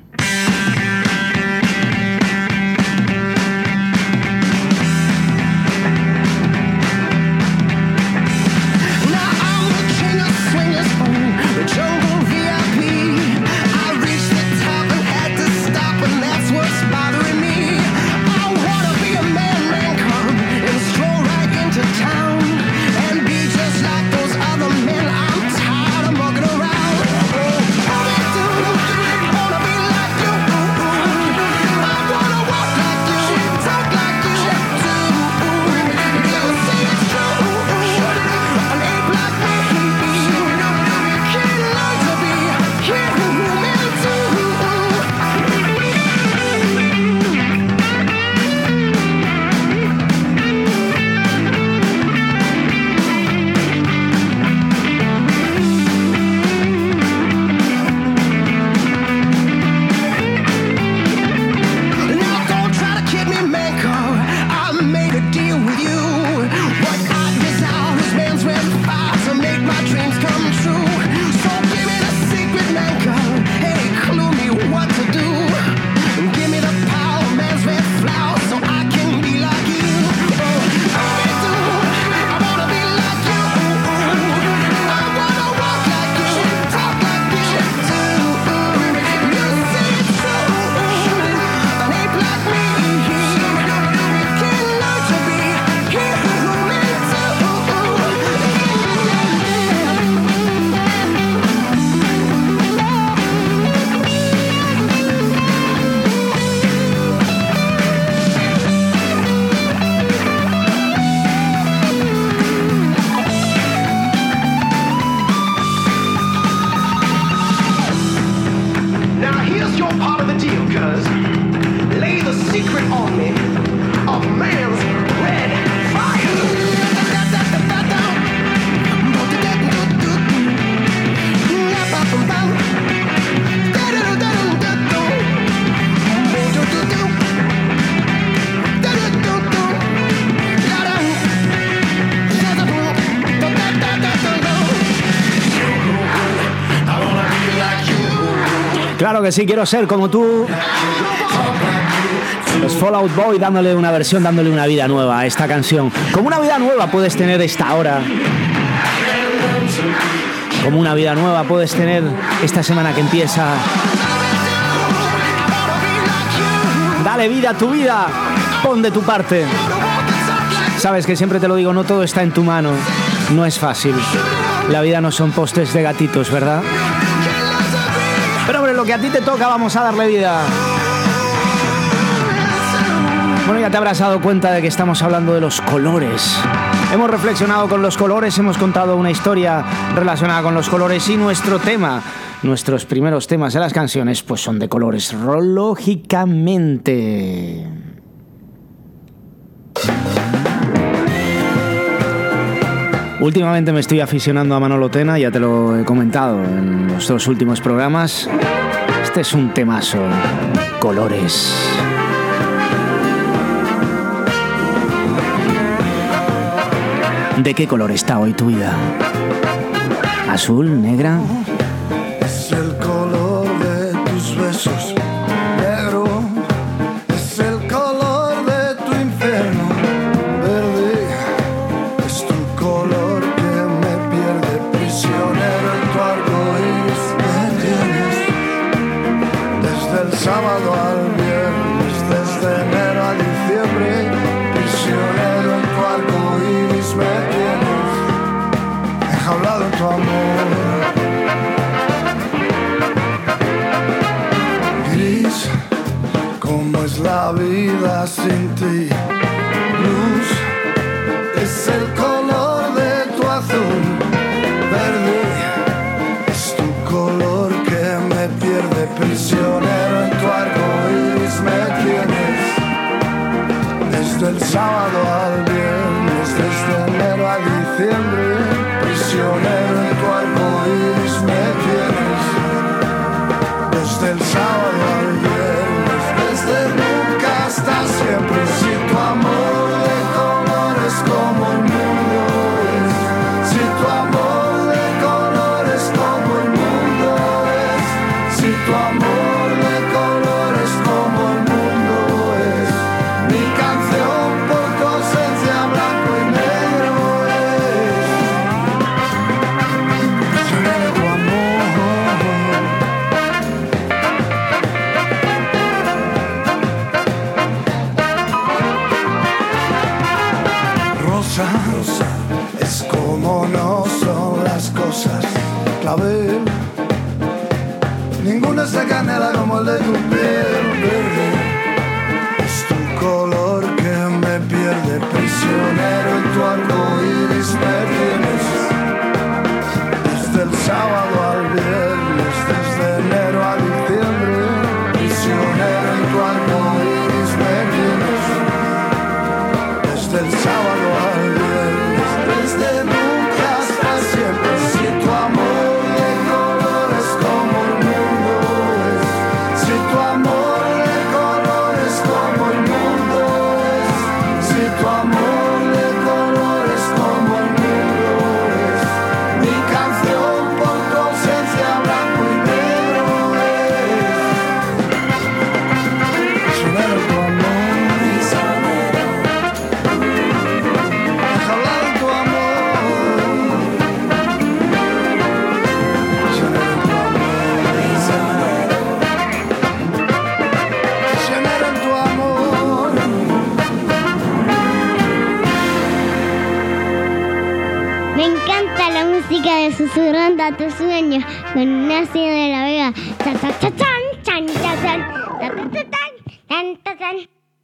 Claro que sí, quiero ser como tú. Los Fall Out Boy dándole una versión, dándole una vida nueva a esta canción. Como una vida nueva puedes tener esta hora. Como una vida nueva puedes tener esta semana que empieza. Dale vida a tu vida. Pon de tu parte. Sabes que siempre te lo digo, no todo está en tu mano. No es fácil. La vida no son postres de gatitos, ¿verdad? Pero hombre, lo que a ti te toca, vamos a darle vida. Bueno, ya te habrás dado cuenta de que estamos hablando de los colores. Hemos reflexionado con los colores, hemos contado una historia relacionada con los colores y nuestro tema, nuestros primeros temas de las canciones, pues son de colores, lógicamente. Últimamente me estoy aficionando a Manolo Tena, ya te lo he comentado en los dos últimos programas. Este es un temazo, colores. ¿De qué color está hoy tu vida? ¿Azul? ¿Negra? Es el color de tus besos, negro. Es el color de tu infierno, verde. Es tu color que me pierde, prisionero en tu arcoíris. Me tienes desde el sábado al viernes, desde enero a diciembre, prisionero en tu arcoíris. Me tienes enjaulado en tu amor. ¿Cómo es la vida sin ti? Luz es el color de tu azul, verde es tu color que me pierde, prisionero en tu arcoíris. Me tienes desde el sábado al viernes, desde enero a diciembre, prisionero en tu arcoíris. Me tienes desde el sábado al viernes, desde nunca hasta siempre. Si tu amor de colores como el mundo es, si tu amor de colores como el mundo como no son las cosas. Clavel, ninguna es de canela como el de tu piel verde. Es tu color que me pierde, prisionero en tu arco iris me tienes. Desde el sábado al viernes, desde enero a diciembre, prisionero en tu arco iris me tienes. Desde el sábado al viernes, desde nunca hasta siempre. Si tu amor de colores como el mundo es, si tu amor de colores como el mundo es, si tu amor de colores como el mundo es, mi canción por tu ausencia blanco y negro es. Prisionero tu amor, prisionero. Deja hablar en tu amor. Prisionero en tu amor, prisionero. Prisionero en tu amor. Me encanta la música de Susurrando a tus sueños con Ignacio de la Vega. Ta, ta, ta, tan, tan, ta, tan, ta, ta, ta, tan, tan, ta, tan.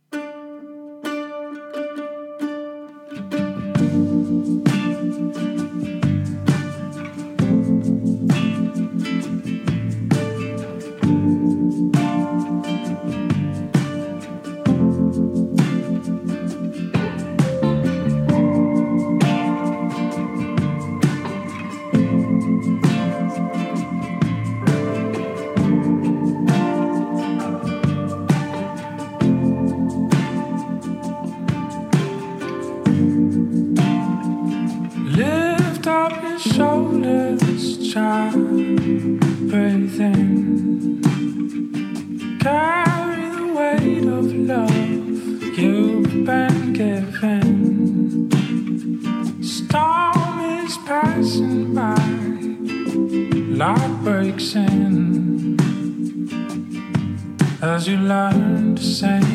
Lift up your shoulders, child. Breathe in. Carry the weight of love you've been given. Storm is passing by. Light breaks in as you learn to sing.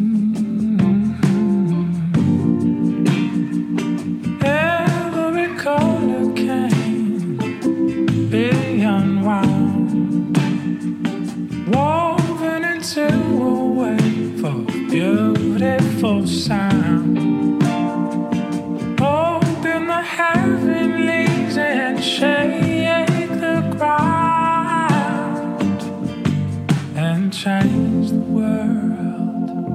Every color can be unwound, woven into a wave of beautiful sound. Open the heavenlies and shake the ground and change the world.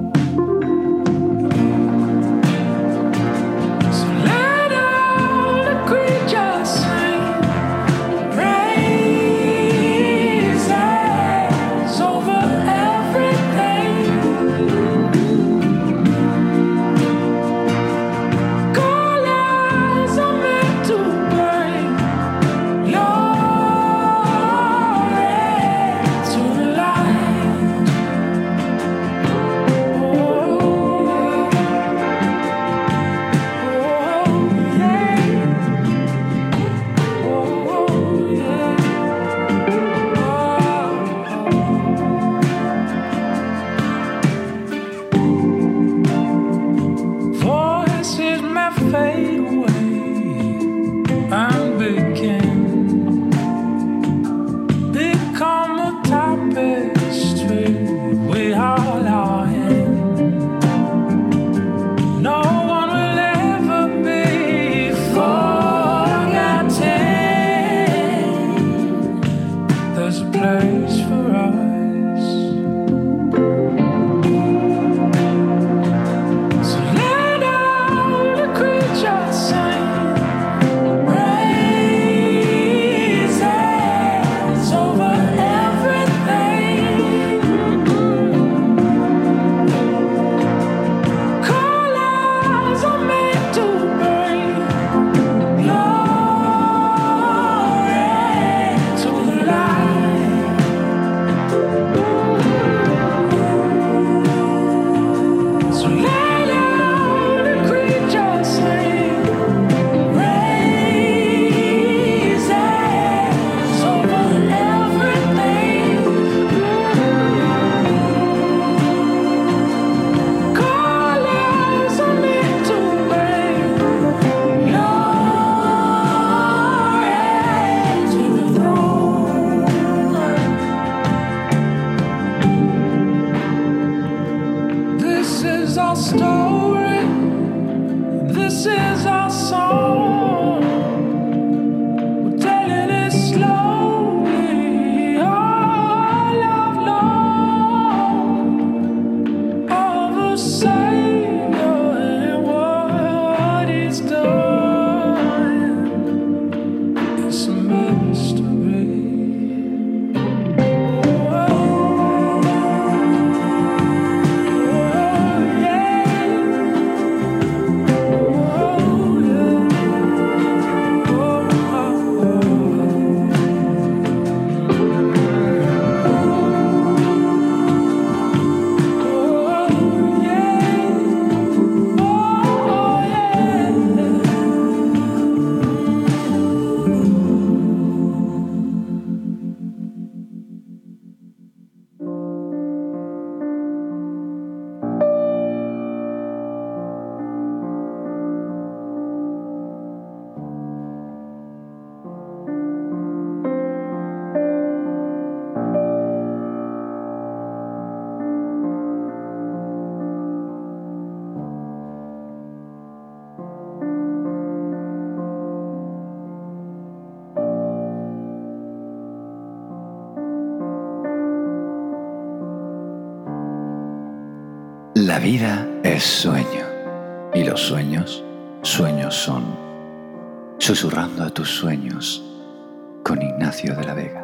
vida es sueño y los sueños, sueños son. Susurrando a tus sueños con Ignacio de la Vega.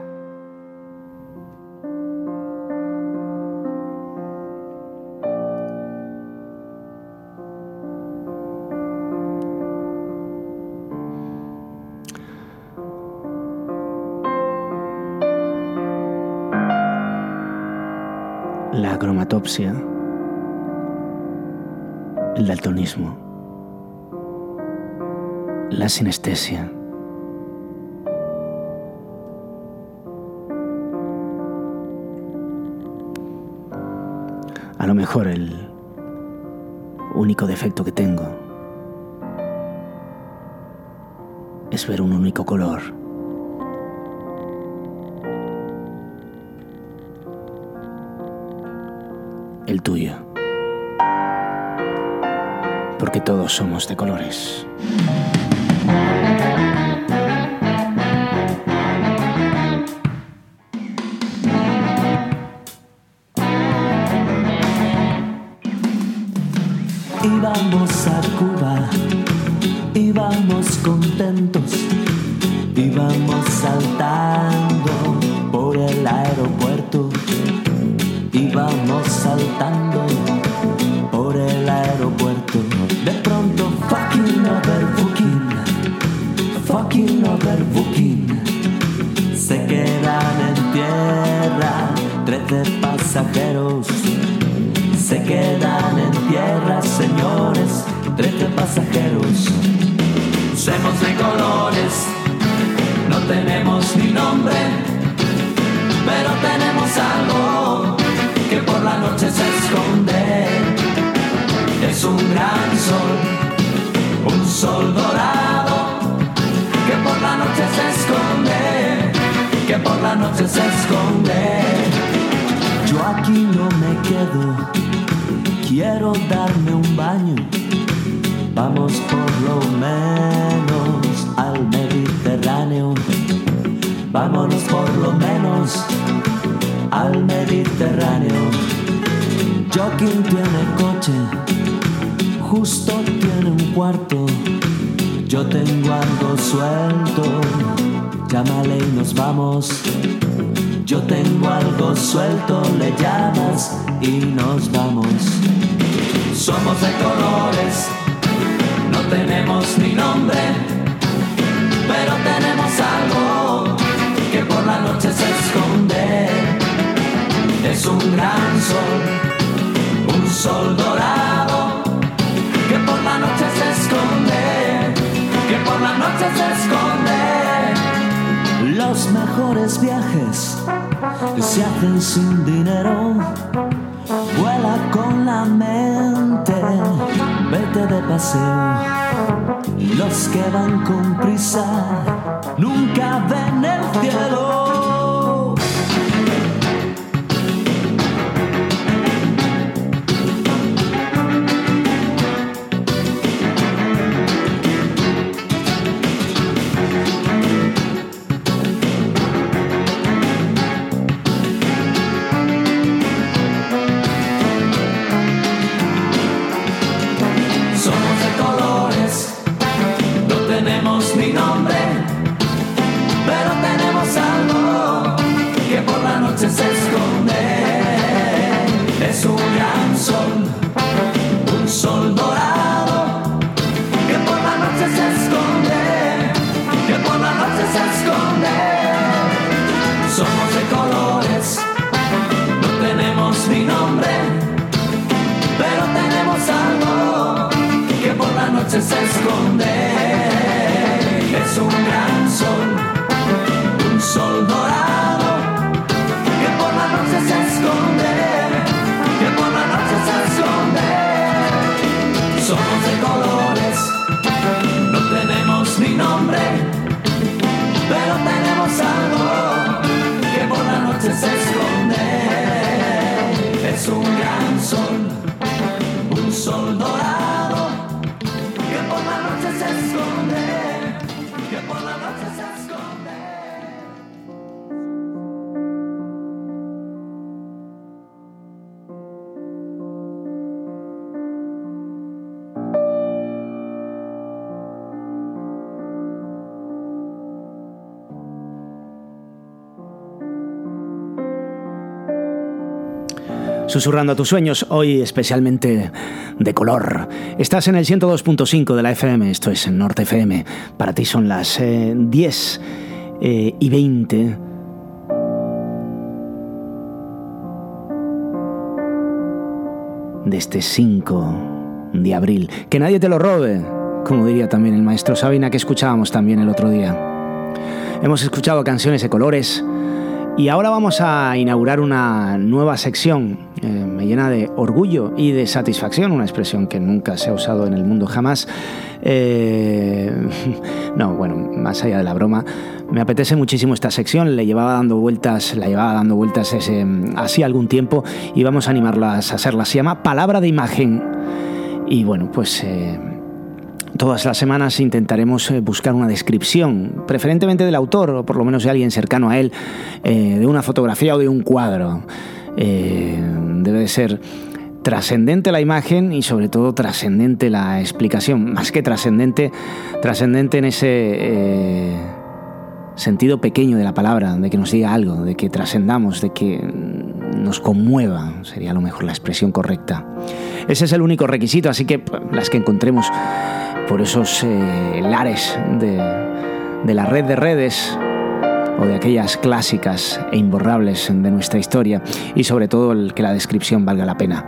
La cromatopsia, el daltonismo, la sinestesia, a lo mejor el único defecto que tengo es ver un único color. El tuyo. Porque todos somos de colores. Íbamos a Cuba, íbamos contentos, íbamos saltando por el aeropuerto. Íbamos saltando por el aeropuerto. De pronto, fucking overbooking, fucking overbooking. Se quedan en tierra trece pasajeros. Se quedan en tierra, señores, trece pasajeros. Somos de colores, no tenemos ni nombre, pero tenemos algo que por la noche se esconde. Es un gran sol, un sol dorado, que por la noche se esconde, que por la noche se esconde. Yo aquí no me quedo, quiero darme un baño. Vamos por lo menos al Mediterráneo. Vámonos por lo menos al Mediterráneo. Joaquín tiene coche, justo tiene un cuarto. Yo tengo algo suelto, llámale y nos vamos. Yo tengo algo suelto, le llamas y nos vamos. Somos de colores, no tenemos ni nombre, pero tenemos algo que por la noche se esconde. Es un gran sol, un sol dorado, que por la noche se esconde, que por la noche se esconde. Los mejores viajes se hacen sin dinero. Vuela con la mente, vete de paseo. Los que van con prisa nunca ven el cielo. Ni nombre, pero tenemos algo Susurrando a tus sueños, hoy especialmente de color. Estás en el ciento dos punto cinco de la F M, esto es en Norte F M. Para ti son las eh, diez eh, y veinte. De este cinco de abril. Que nadie te lo robe, como diría también el maestro Sabina, que escuchábamos también el otro día. Hemos escuchado canciones de colores. Y ahora vamos a inaugurar una nueva sección. Eh, me llena de orgullo y de satisfacción, una expresión que nunca se ha usado en el mundo jamás. Eh, no, bueno, más allá de la broma, me apetece muchísimo esta sección. Le llevaba dando vueltas, la llevaba dando vueltas ese, así algún tiempo y vamos a animarlas a hacerla. Se llama Palabra de Imagen. Y bueno, pues Eh, todas las semanas intentaremos buscar una descripción, preferentemente del autor, o por lo menos de alguien cercano a él, eh, de una fotografía o de un cuadro. Eh, debe de ser trascendente la imagen y sobre todo trascendente la explicación. Más que trascendente, trascendente en ese eh, sentido pequeño de la palabra, de que nos diga algo, de que trascendamos, de que nos conmueva, sería a lo mejor la expresión correcta. Ese es el único requisito, así que las que encontremos por esos eh, lares de, de la red de redes o de aquellas clásicas e imborrables de nuestra historia, y sobre todo el que la descripción valga la pena.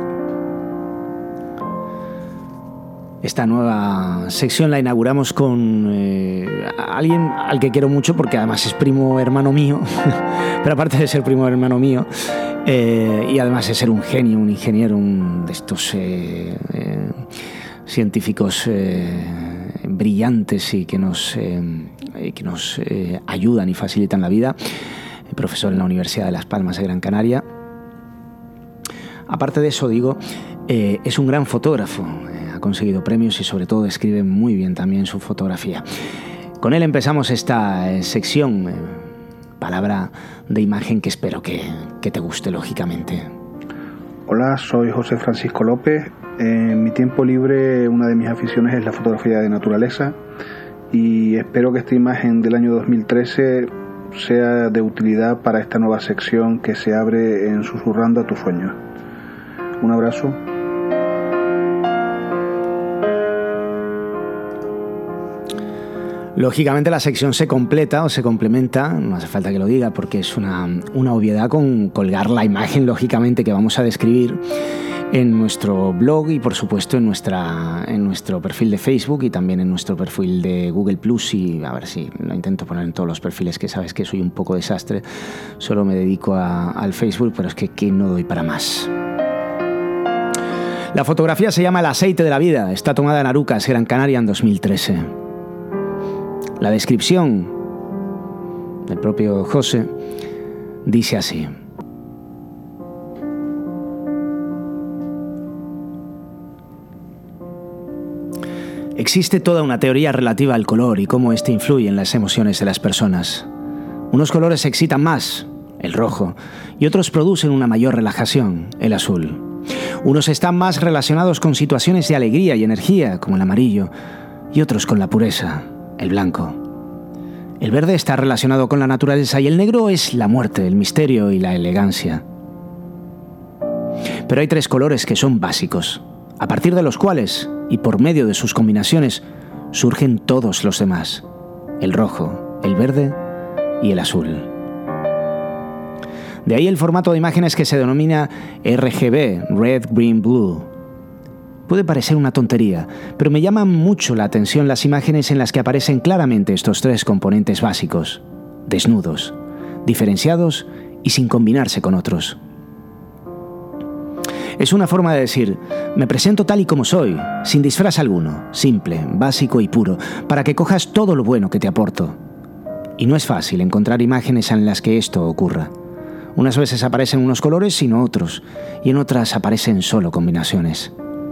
Esta nueva sección la inauguramos con eh, alguien al que quiero mucho, porque además es primo hermano mío, pero aparte de ser primo hermano mío, eh, y además de ser un genio, un ingeniero, un de estos eh, eh, científicos eh, brillantes y que nos, eh, que nos eh, ayudan y facilitan la vida, profesor en la Universidad de Las Palmas de Gran Canaria. Aparte de eso, digo, eh, es un gran fotógrafo, eh, ha conseguido premios y sobre todo describe muy bien también su fotografía. Con él empezamos esta eh, sección, eh, Palabra de Imagen, que espero que, que te guste, lógicamente. Hola, soy José Francisco López. En mi tiempo libre, una de mis aficiones es la fotografía de naturaleza, y espero que esta imagen del año dos mil trece sea de utilidad para esta nueva sección que se abre en Susurrando a tus sueños. Un abrazo. Lógicamente la sección se completa o se complementa, no hace falta que lo diga porque es una, una obviedad, con colgar la imagen, lógicamente, que vamos a describir en nuestro blog y por supuesto en, nuestra, en nuestro perfil de Facebook y también en nuestro perfil de Google Plus, y a ver si lo intento poner en todos los perfiles, que sabes que soy un poco desastre, solo me dedico a, al Facebook, pero es que, que no doy para más. La fotografía se llama El aceite de la vida, está tomada en Arucas, Gran Canaria, en dos mil trece. La descripción del propio José dice así: existe toda una teoría relativa al color y cómo éste influye en las emociones de las personas. Unos colores excitan más, el rojo, y otros producen una mayor relajación, el azul. Unos están más relacionados con situaciones de alegría y energía, como el amarillo, y otros con la pureza, el blanco. El verde está relacionado con la naturaleza y el negro es la muerte, el misterio y la elegancia. Pero hay tres colores que son básicos, a partir de los cuales, y por medio de sus combinaciones, surgen todos los demás: el rojo, el verde y el azul. De ahí el formato de imágenes que se denomina R G B, Red, Green, Blue. Puede parecer una tontería, pero me llaman mucho la atención las imágenes en las que aparecen claramente estos tres componentes básicos, desnudos, diferenciados y sin combinarse con otros. Es una forma de decir, me presento tal y como soy, sin disfraz alguno, simple, básico y puro, para que cojas todo lo bueno que te aporto. Y no es fácil encontrar imágenes en las que esto ocurra. Unas veces aparecen unos colores y no otros, y en otras aparecen solo combinaciones.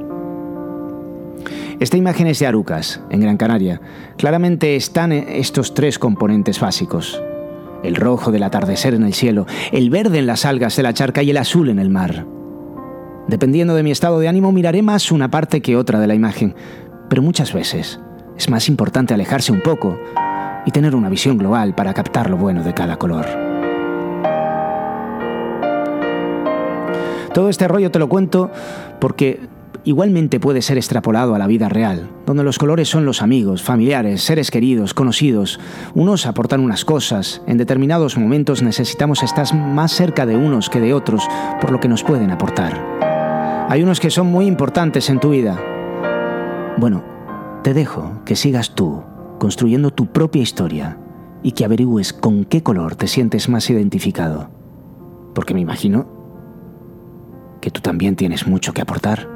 Esta imagen es de Arucas, en Gran Canaria. Claramente están estos tres componentes básicos: el rojo del atardecer en el cielo, el verde en las algas de la charca y el azul en el mar. Dependiendo de mi estado de ánimo, miraré más una parte que otra de la imagen, pero muchas veces es más importante alejarse un poco y tener una visión global para captar lo bueno de cada color. Todo este rollo te lo cuento porque igualmente puede ser extrapolado a la vida real, donde los colores son los amigos, familiares, seres queridos, conocidos. Unos aportan unas cosas, en determinados momentos necesitamos estar más cerca de unos que de otros, por lo que nos pueden aportar. Hay unos que son muy importantes en tu vida. Bueno, te dejo que sigas tú, construyendo tu propia historia, y que averigües con qué color te sientes más identificado. Porque me imagino que tú también tienes mucho que aportar.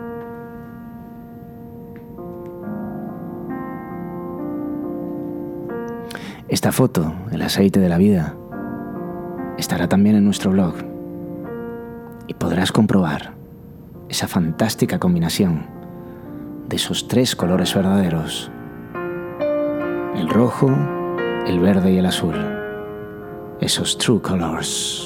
Esta foto, el aceite de la vida, estará también en nuestro blog y podrás comprobar esa fantástica combinación de esos tres colores verdaderos: el rojo, el verde y el azul, esos true colors.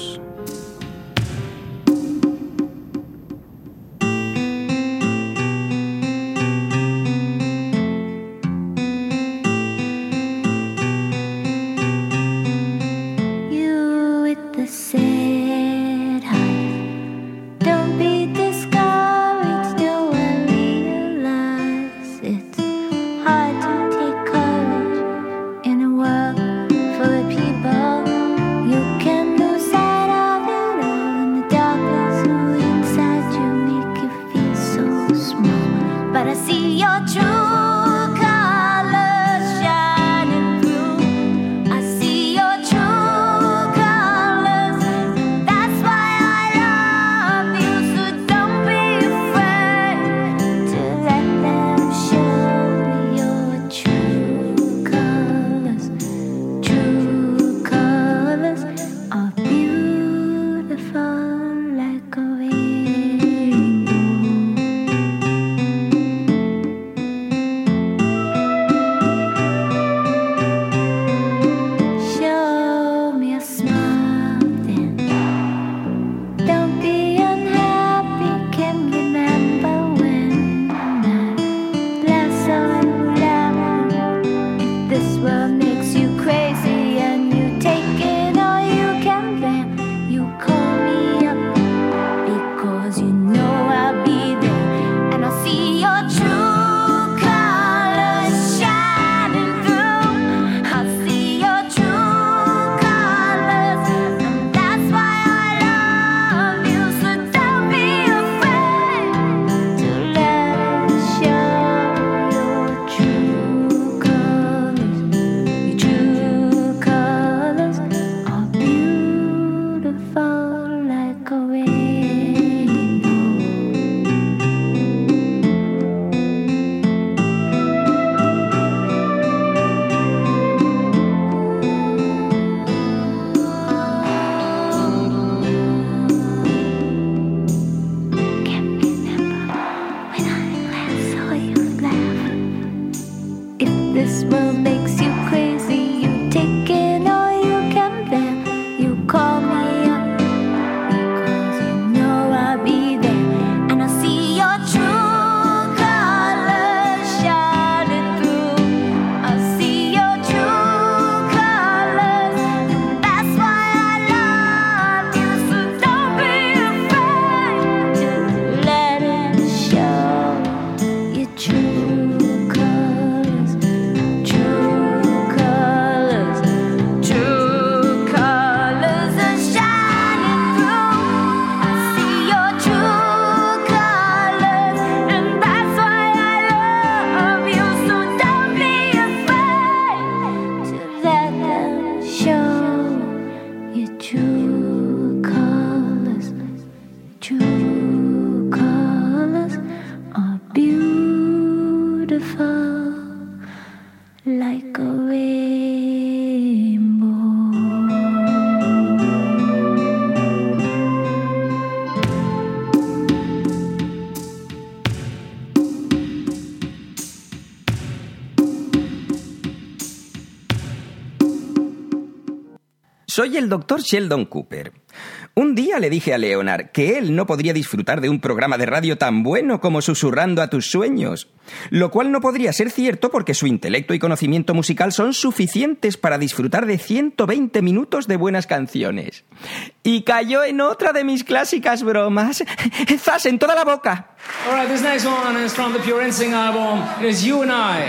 soy el doctor Sheldon Cooper. Un día le dije a Leonard que él no podría disfrutar de un programa de radio tan bueno como Susurrando a tus sueños, lo cual no podría ser cierto porque su intelecto y conocimiento musical son suficientes para disfrutar de ciento veinte minutos de buenas canciones. Y cayó en otra de mis clásicas bromas. ¡Zas en toda la boca! All right, this next one is from the Pure Instinct album. It is You and I.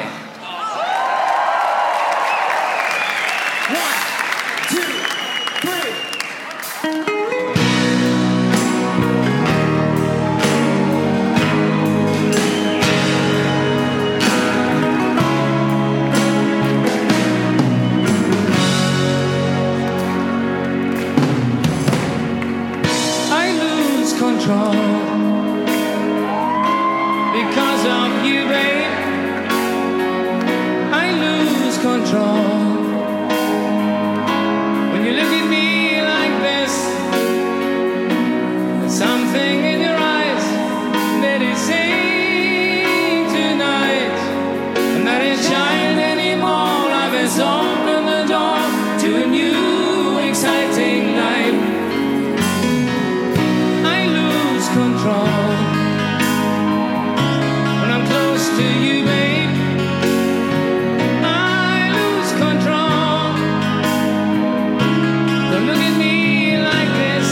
One, two, three. I lose control because of you, babe. I lose control when you look at me like this. There's something in your eyes that is saying tonight, and that is child anymore. Life has opened the door to a new exciting life. I lose control when I'm close to you, babe. I lose control. Don't look at me like this.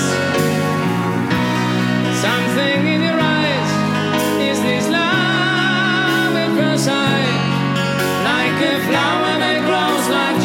Something in your eyes. Is this love at first sight? Like a flower that grows like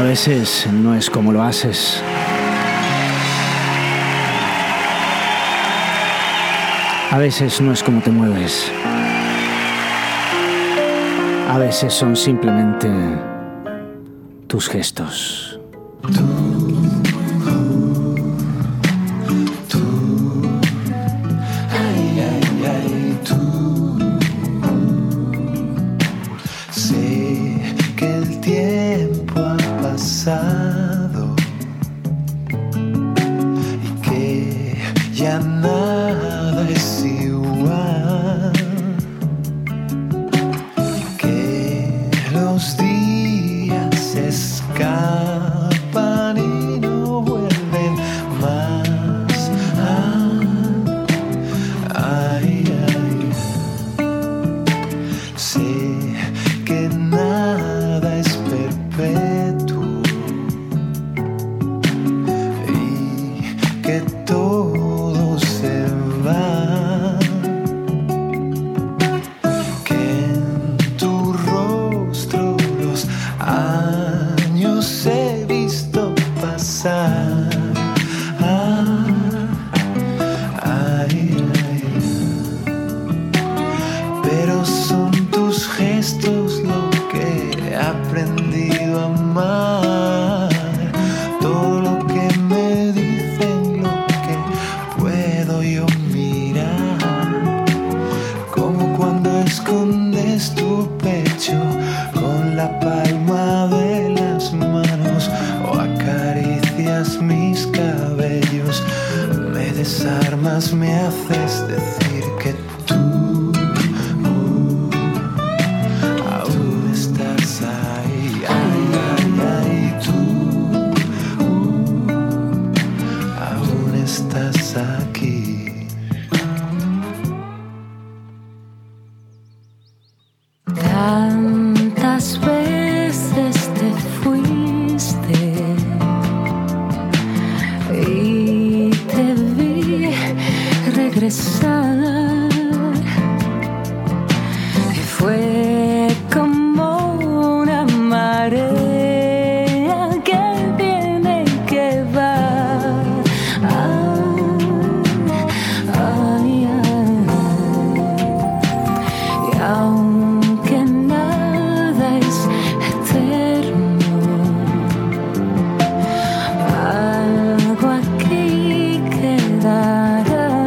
veces no es como lo haces. A veces no es como te mueves. A veces son simplemente tus gestos. Y que ya nada es igual, y que los días se escapan y no vuelven más. Ay, ay, sé que nada es perpetuo. Me haces decir que tú uh, aún estás ahí, ay, ay, ay, tú uh, aún estás aquí. Tantas veces te fuiste y te vi regresar, y fue como una marea que viene y que va. Ay, ay, ay. Y aunque nada es eterno, algo aquí quedará.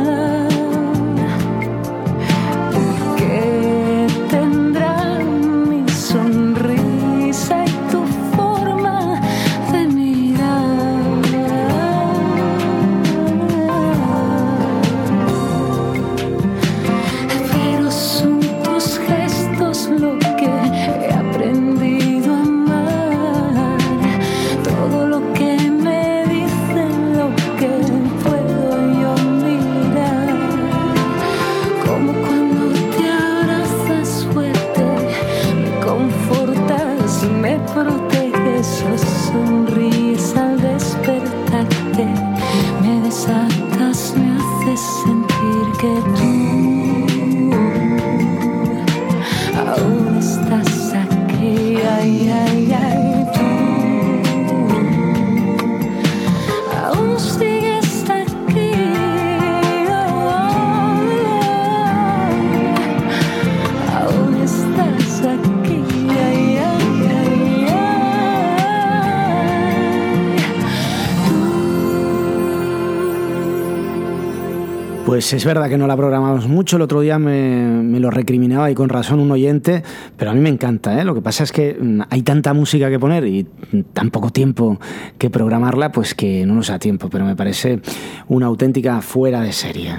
Pues es verdad que no la programamos mucho. El otro día me, me lo recriminaba y con razón un oyente, pero a mí me encanta, ¿eh? Lo que pasa es que hay tanta música que poner y tan poco tiempo que programarla, pues que no nos da tiempo, pero me parece una auténtica fuera de serie.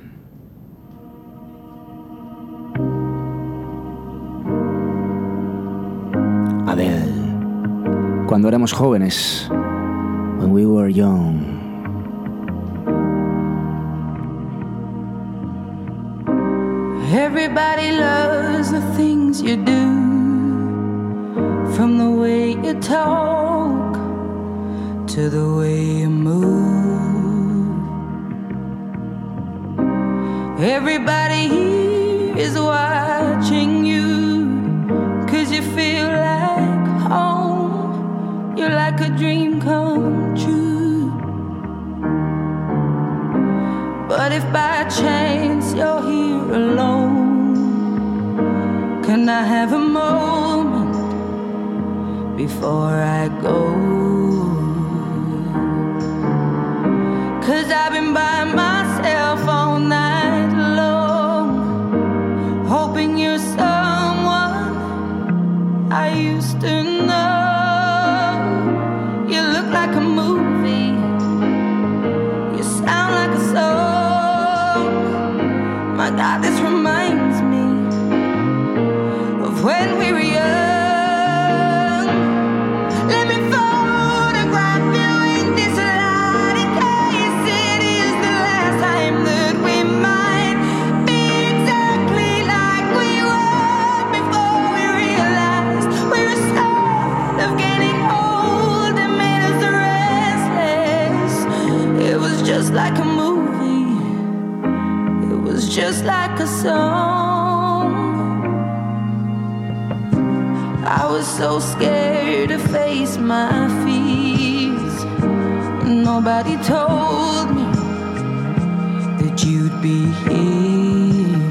Adele, cuando éramos jóvenes, when we were young. Everybody loves the things you do, from the way you talk to the way you move. Everybody here is watching you, 'cause you feel like home. You're like like a dream come true. But if by chance you're here alone, can I have a moment before I go? 'Cause I've been by myself all night long, hoping you're someone I used to know. You look like a movie, you sound like a song. My God, this reminds me of when we were young. Let me photograph you in this light in case it is the last time that we might be exactly like we were before we realized we were scared of getting old and made us restless. It was just like a movie, it was just like a song. I was so scared to face my fears. Nobody told me that you'd be here.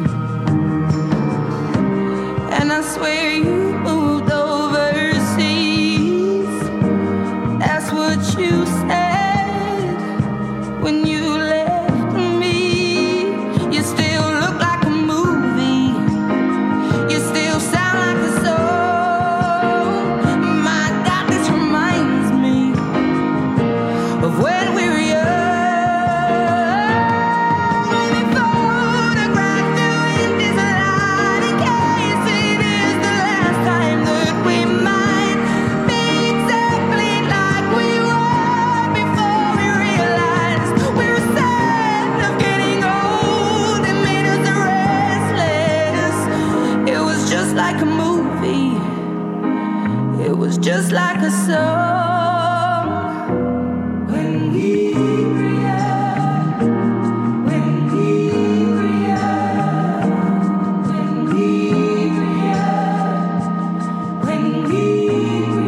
And I swear you moved overseas. That's what you said when you left me. You still look like a movie, you still sound like a song. My God, this reminds me of when we were young. Let me photograph you in this light in case it is the last time that we might be exactly like we were before we realized we were sad of getting old and made us restless. It was just like a movie, it was just like a song. When we were young, when we were young, when we were young, when we were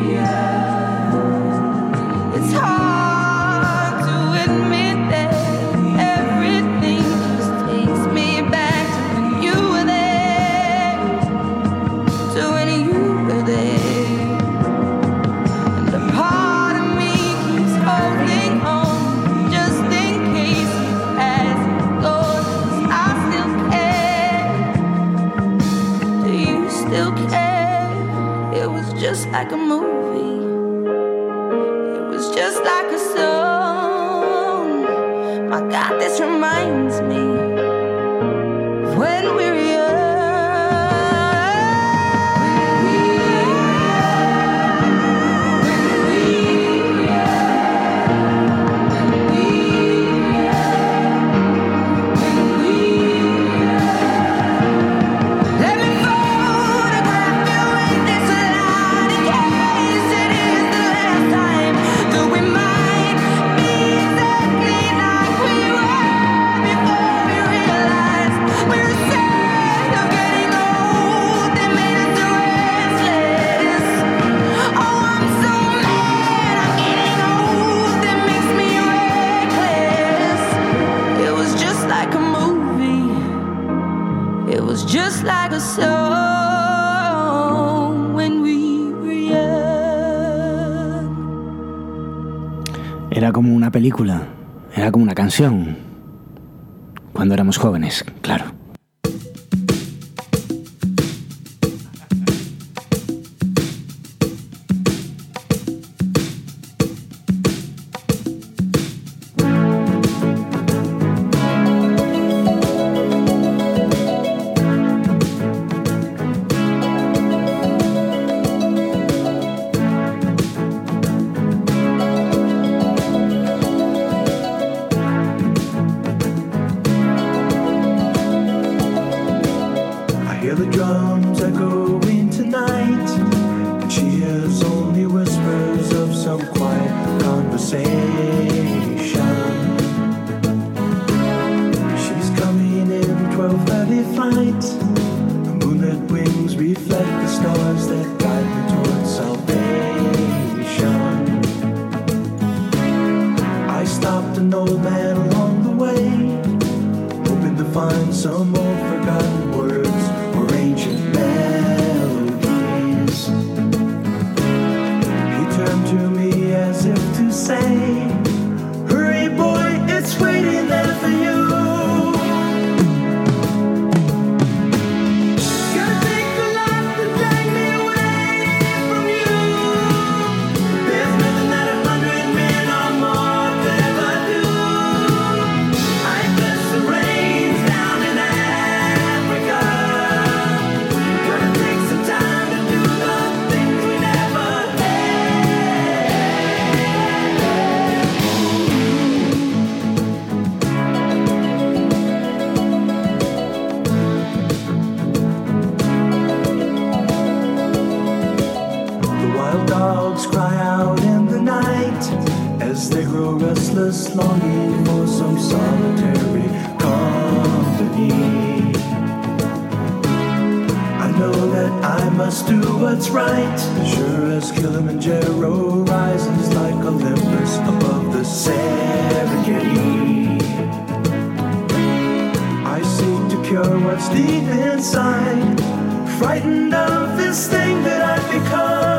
young. It's hard to admit that everything just takes me back to when you were there, to when you were there. And a part of me keeps holding on just in case as it goes. I still care. Do you still care? It was just like a movie, it was just like a song. My God, this reminds me of when we were young. Let me photograph you in this light in case it is the last time that we might be exactly like we were before we realized we were sad of getting old and made us restless. Oh, I'm so mad I'm getting old, it makes me reckless. It was just like a movie, it was just like a song when we were young. Era como una película, era como una canción. Cuando éramos jóvenes, claro. turned to me as if to say, hurry boy, it's waiting there for you. Restless, longing for some solitary company. I know that I must do what's right, sure as Kilimanjaro rises like Olympus above the Serengeti. I seek to cure what's deep inside, frightened of this thing that I've become.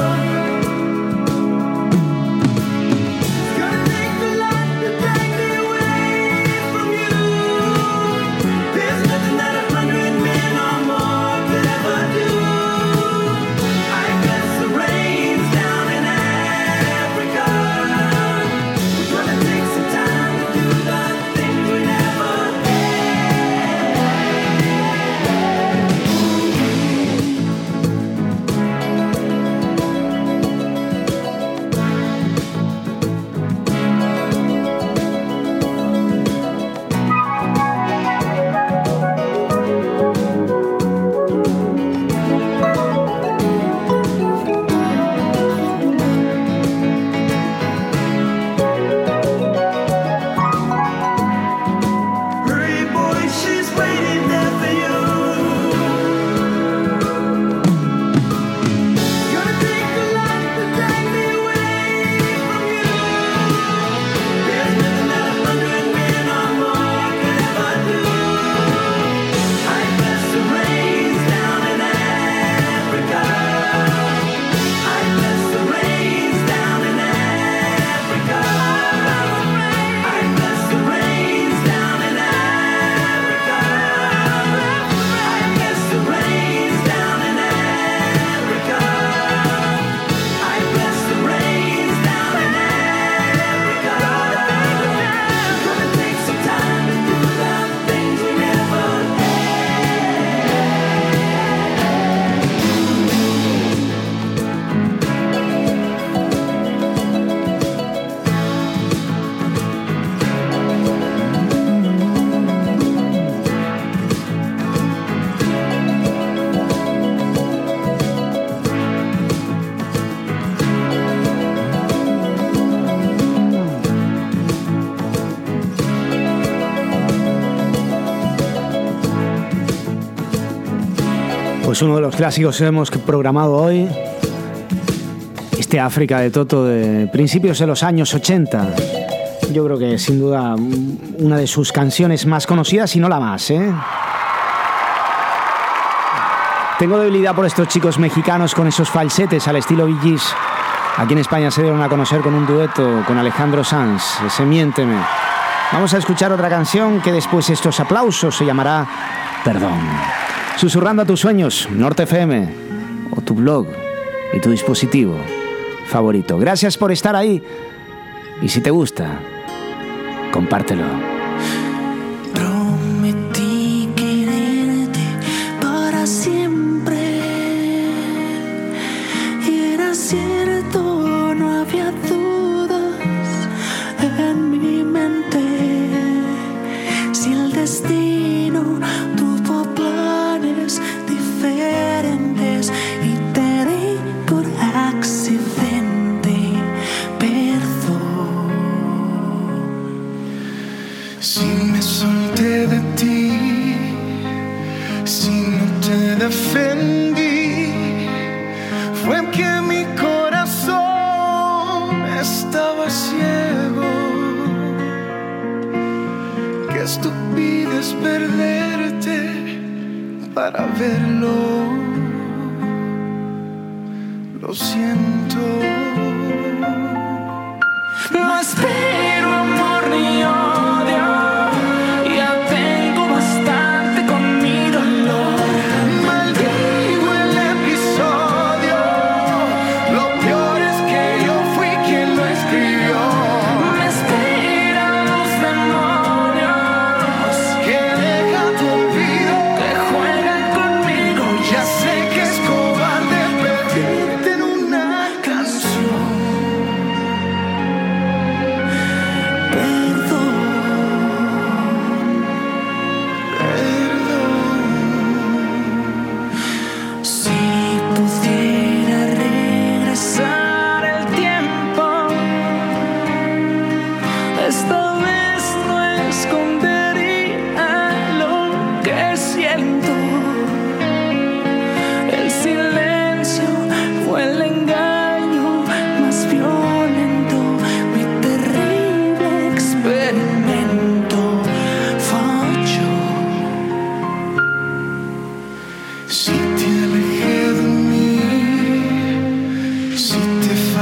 Pues uno de los clásicos que hemos programado hoy, este África de Toto de principios de los años ochenta. Yo creo que sin duda una de sus canciones más conocidas, y no la más, ¿eh? Tengo debilidad por estos chicos mexicanos con esos falsetes al estilo Bee Gees. Aquí en España se dieron a conocer con un dueto con Alejandro Sanz, ese Miénteme. Vamos a escuchar otra canción que después de estos aplausos se llamará Perdón. Susurrando a tus sueños, Norte F M, o tu blog y tu dispositivo favorito. Gracias por estar ahí. Y si te gusta, compártelo. Prometí quererte para siempre. Y era cierto, no había dudas en mi mente. Si el destino tuvo planes diferentes y te di por accidente, perdón. Si me solté de ti, si no te defendí, fue que mi corazón estaba ciego. Qué estupidez perderte para verlo. Lo siento.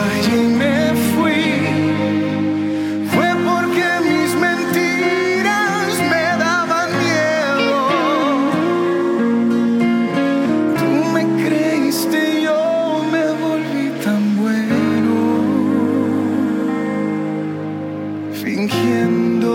calle y me fui. Fue porque mis mentiras me daban miedo. Tú me creíste y yo me volví tan bueno, fingiendo.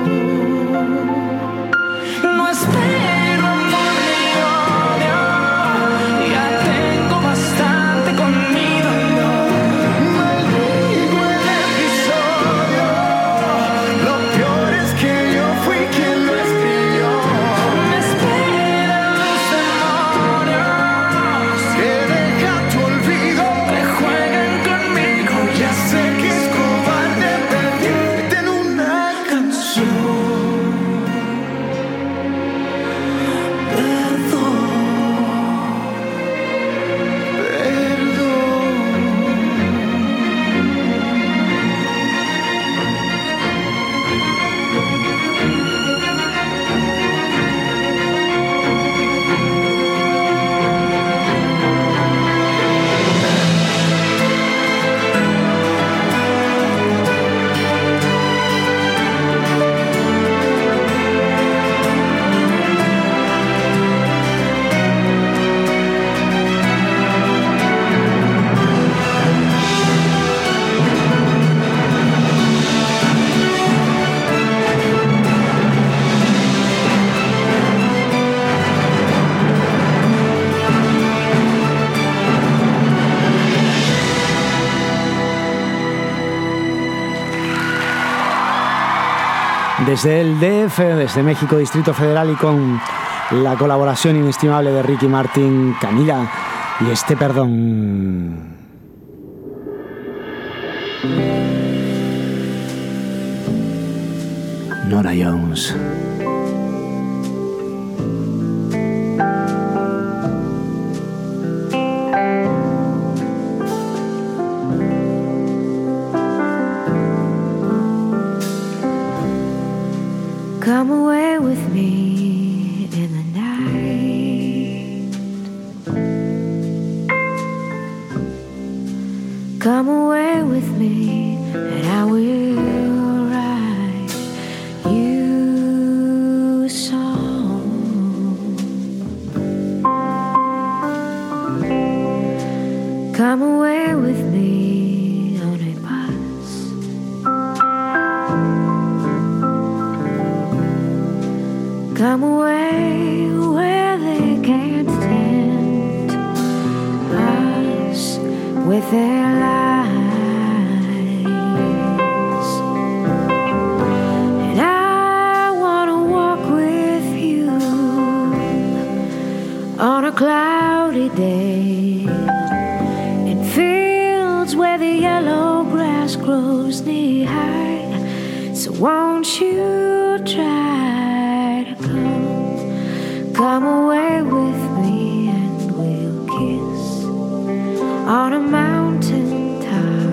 No espero amor ni odio, ya tengo bastante conmigo. Maldigo el episodio, lo peor es que yo fui quien lo escribió. Me esperan los demonios Que deja tu olvido, que juegan conmigo. ya sé que es cobarde pedirte en una canción. Desde el D F, desde México, Distrito Federal, y con la colaboración inestimable de Ricky Martin, Camila y este perdón. Nora Jones. Come away with me in the night. Come away with me and I will write you a song. Come away with me on a bus. Come away where they can't stand us with their lies. And I wanna walk with you on a cloudy day in fields where the yellow grass grows knee high. So won't you try? Come away with me and we'll kiss on a mountain top.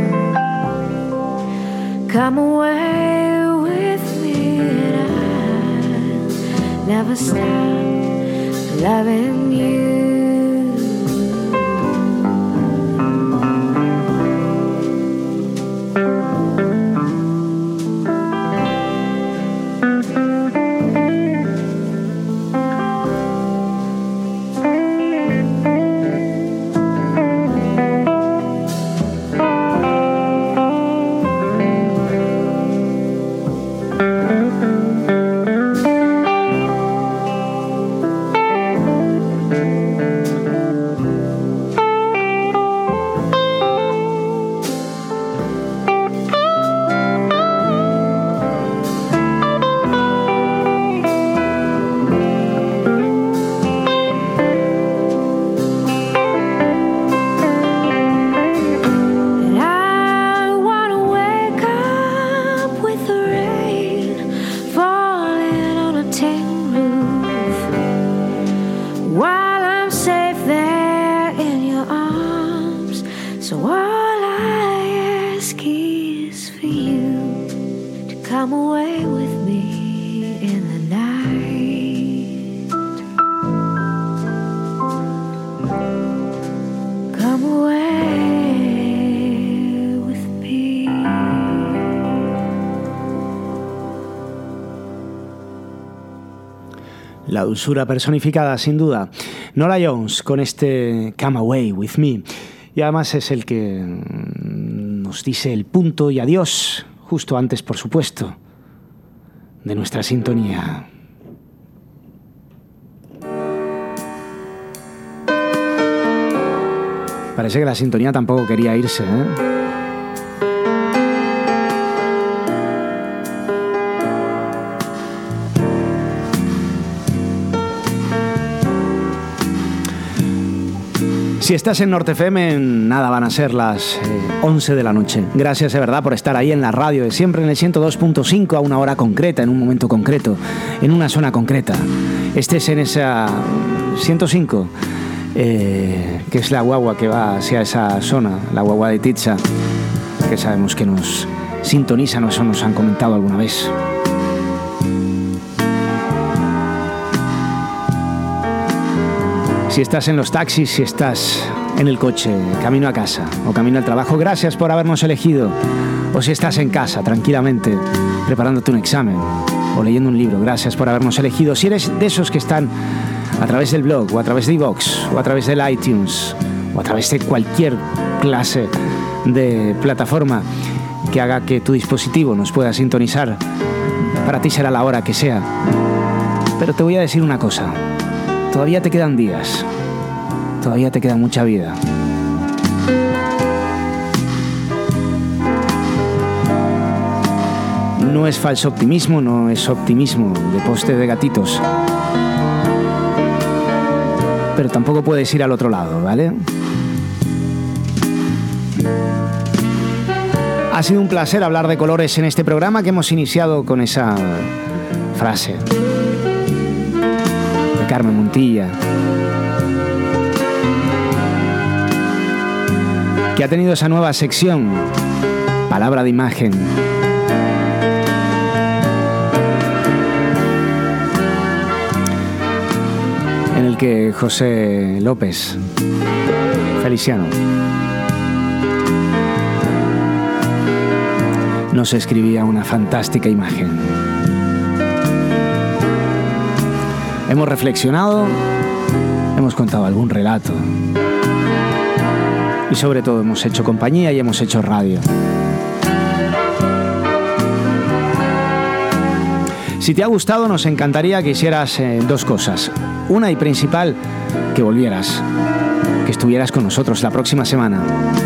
Come away with me and I'll never stop loving you. Come away with me in the night. Come away La dulzura personificada, sin duda. Nora Jones con este Come Away With Me. Y además es el que nos dice el punto y adiós, justo antes, por supuesto, de nuestra sintonía. Parece que la sintonía tampoco quería irse, ¿eh? Si estás en Norte F M, nada, van a ser las eh, once de la noche. Gracias de verdad por estar ahí en la radio de siempre, en el ciento dos punto cinco, a una hora concreta, en un momento concreto, en una zona concreta. Estés en esa ciento cinco, eh, que es la guagua que va hacia esa zona, la guagua de Titsa, que sabemos que nos sintonizan, o eso nos han comentado alguna vez. Si estás en los taxis, si estás en el coche, camino a casa o camino al trabajo, gracias por habernos elegido. O si estás en casa, tranquilamente, preparándote un examen o leyendo un libro, gracias por habernos elegido. Si eres de esos que están a través del blog, o a través de iVoox, o a través del iTunes, o a través de cualquier clase de plataforma que haga que tu dispositivo nos pueda sintonizar, para ti será la hora que sea. Pero te voy a decir una cosa. Todavía te quedan días, todavía te queda mucha vida. No es falso optimismo, no es optimismo de poste de gatitos. Pero tampoco puedes ir al otro lado, ¿vale? Ha sido un placer hablar de colores en este programa que hemos iniciado con esa frase Carmen Montilla, que ha tenido esa nueva sección, Palabra de Imagen, en el que José López Feliciano nos escribía una fantástica imagen. Hemos reflexionado, hemos contado algún relato y sobre todo hemos hecho compañía y hemos hecho radio. Si te ha gustado, nos encantaría que hicieras eh, dos cosas. Una y principal, que volvieras, que estuvieras con nosotros la próxima semana.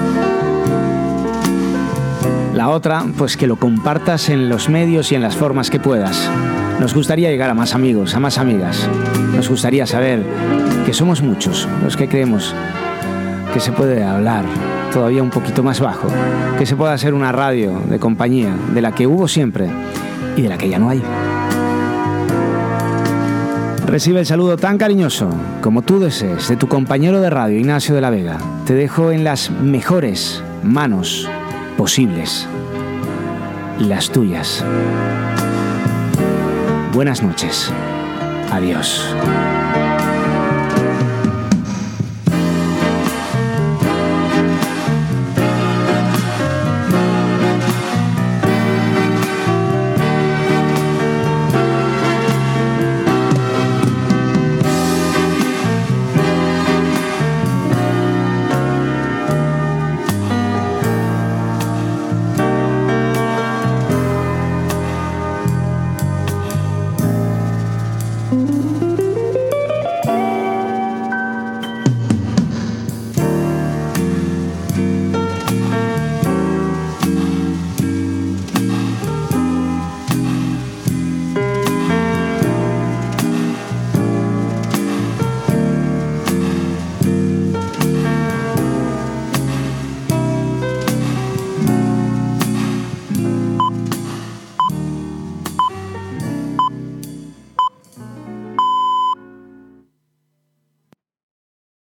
La otra, pues que lo compartas en los medios y en las formas que puedas. Nos gustaría llegar a más amigos, a más amigas. Nos gustaría saber que somos muchos los que creemos que se puede hablar todavía un poquito más bajo, que se puede hacer una radio de compañía, de la que hubo siempre y de la que ya no hay. Recibe el saludo tan cariñoso como tú desees de tu compañero de radio, Ignacio de la Vega. Te dejo en las mejores manos posibles, las tuyas. Buenas noches. Adiós.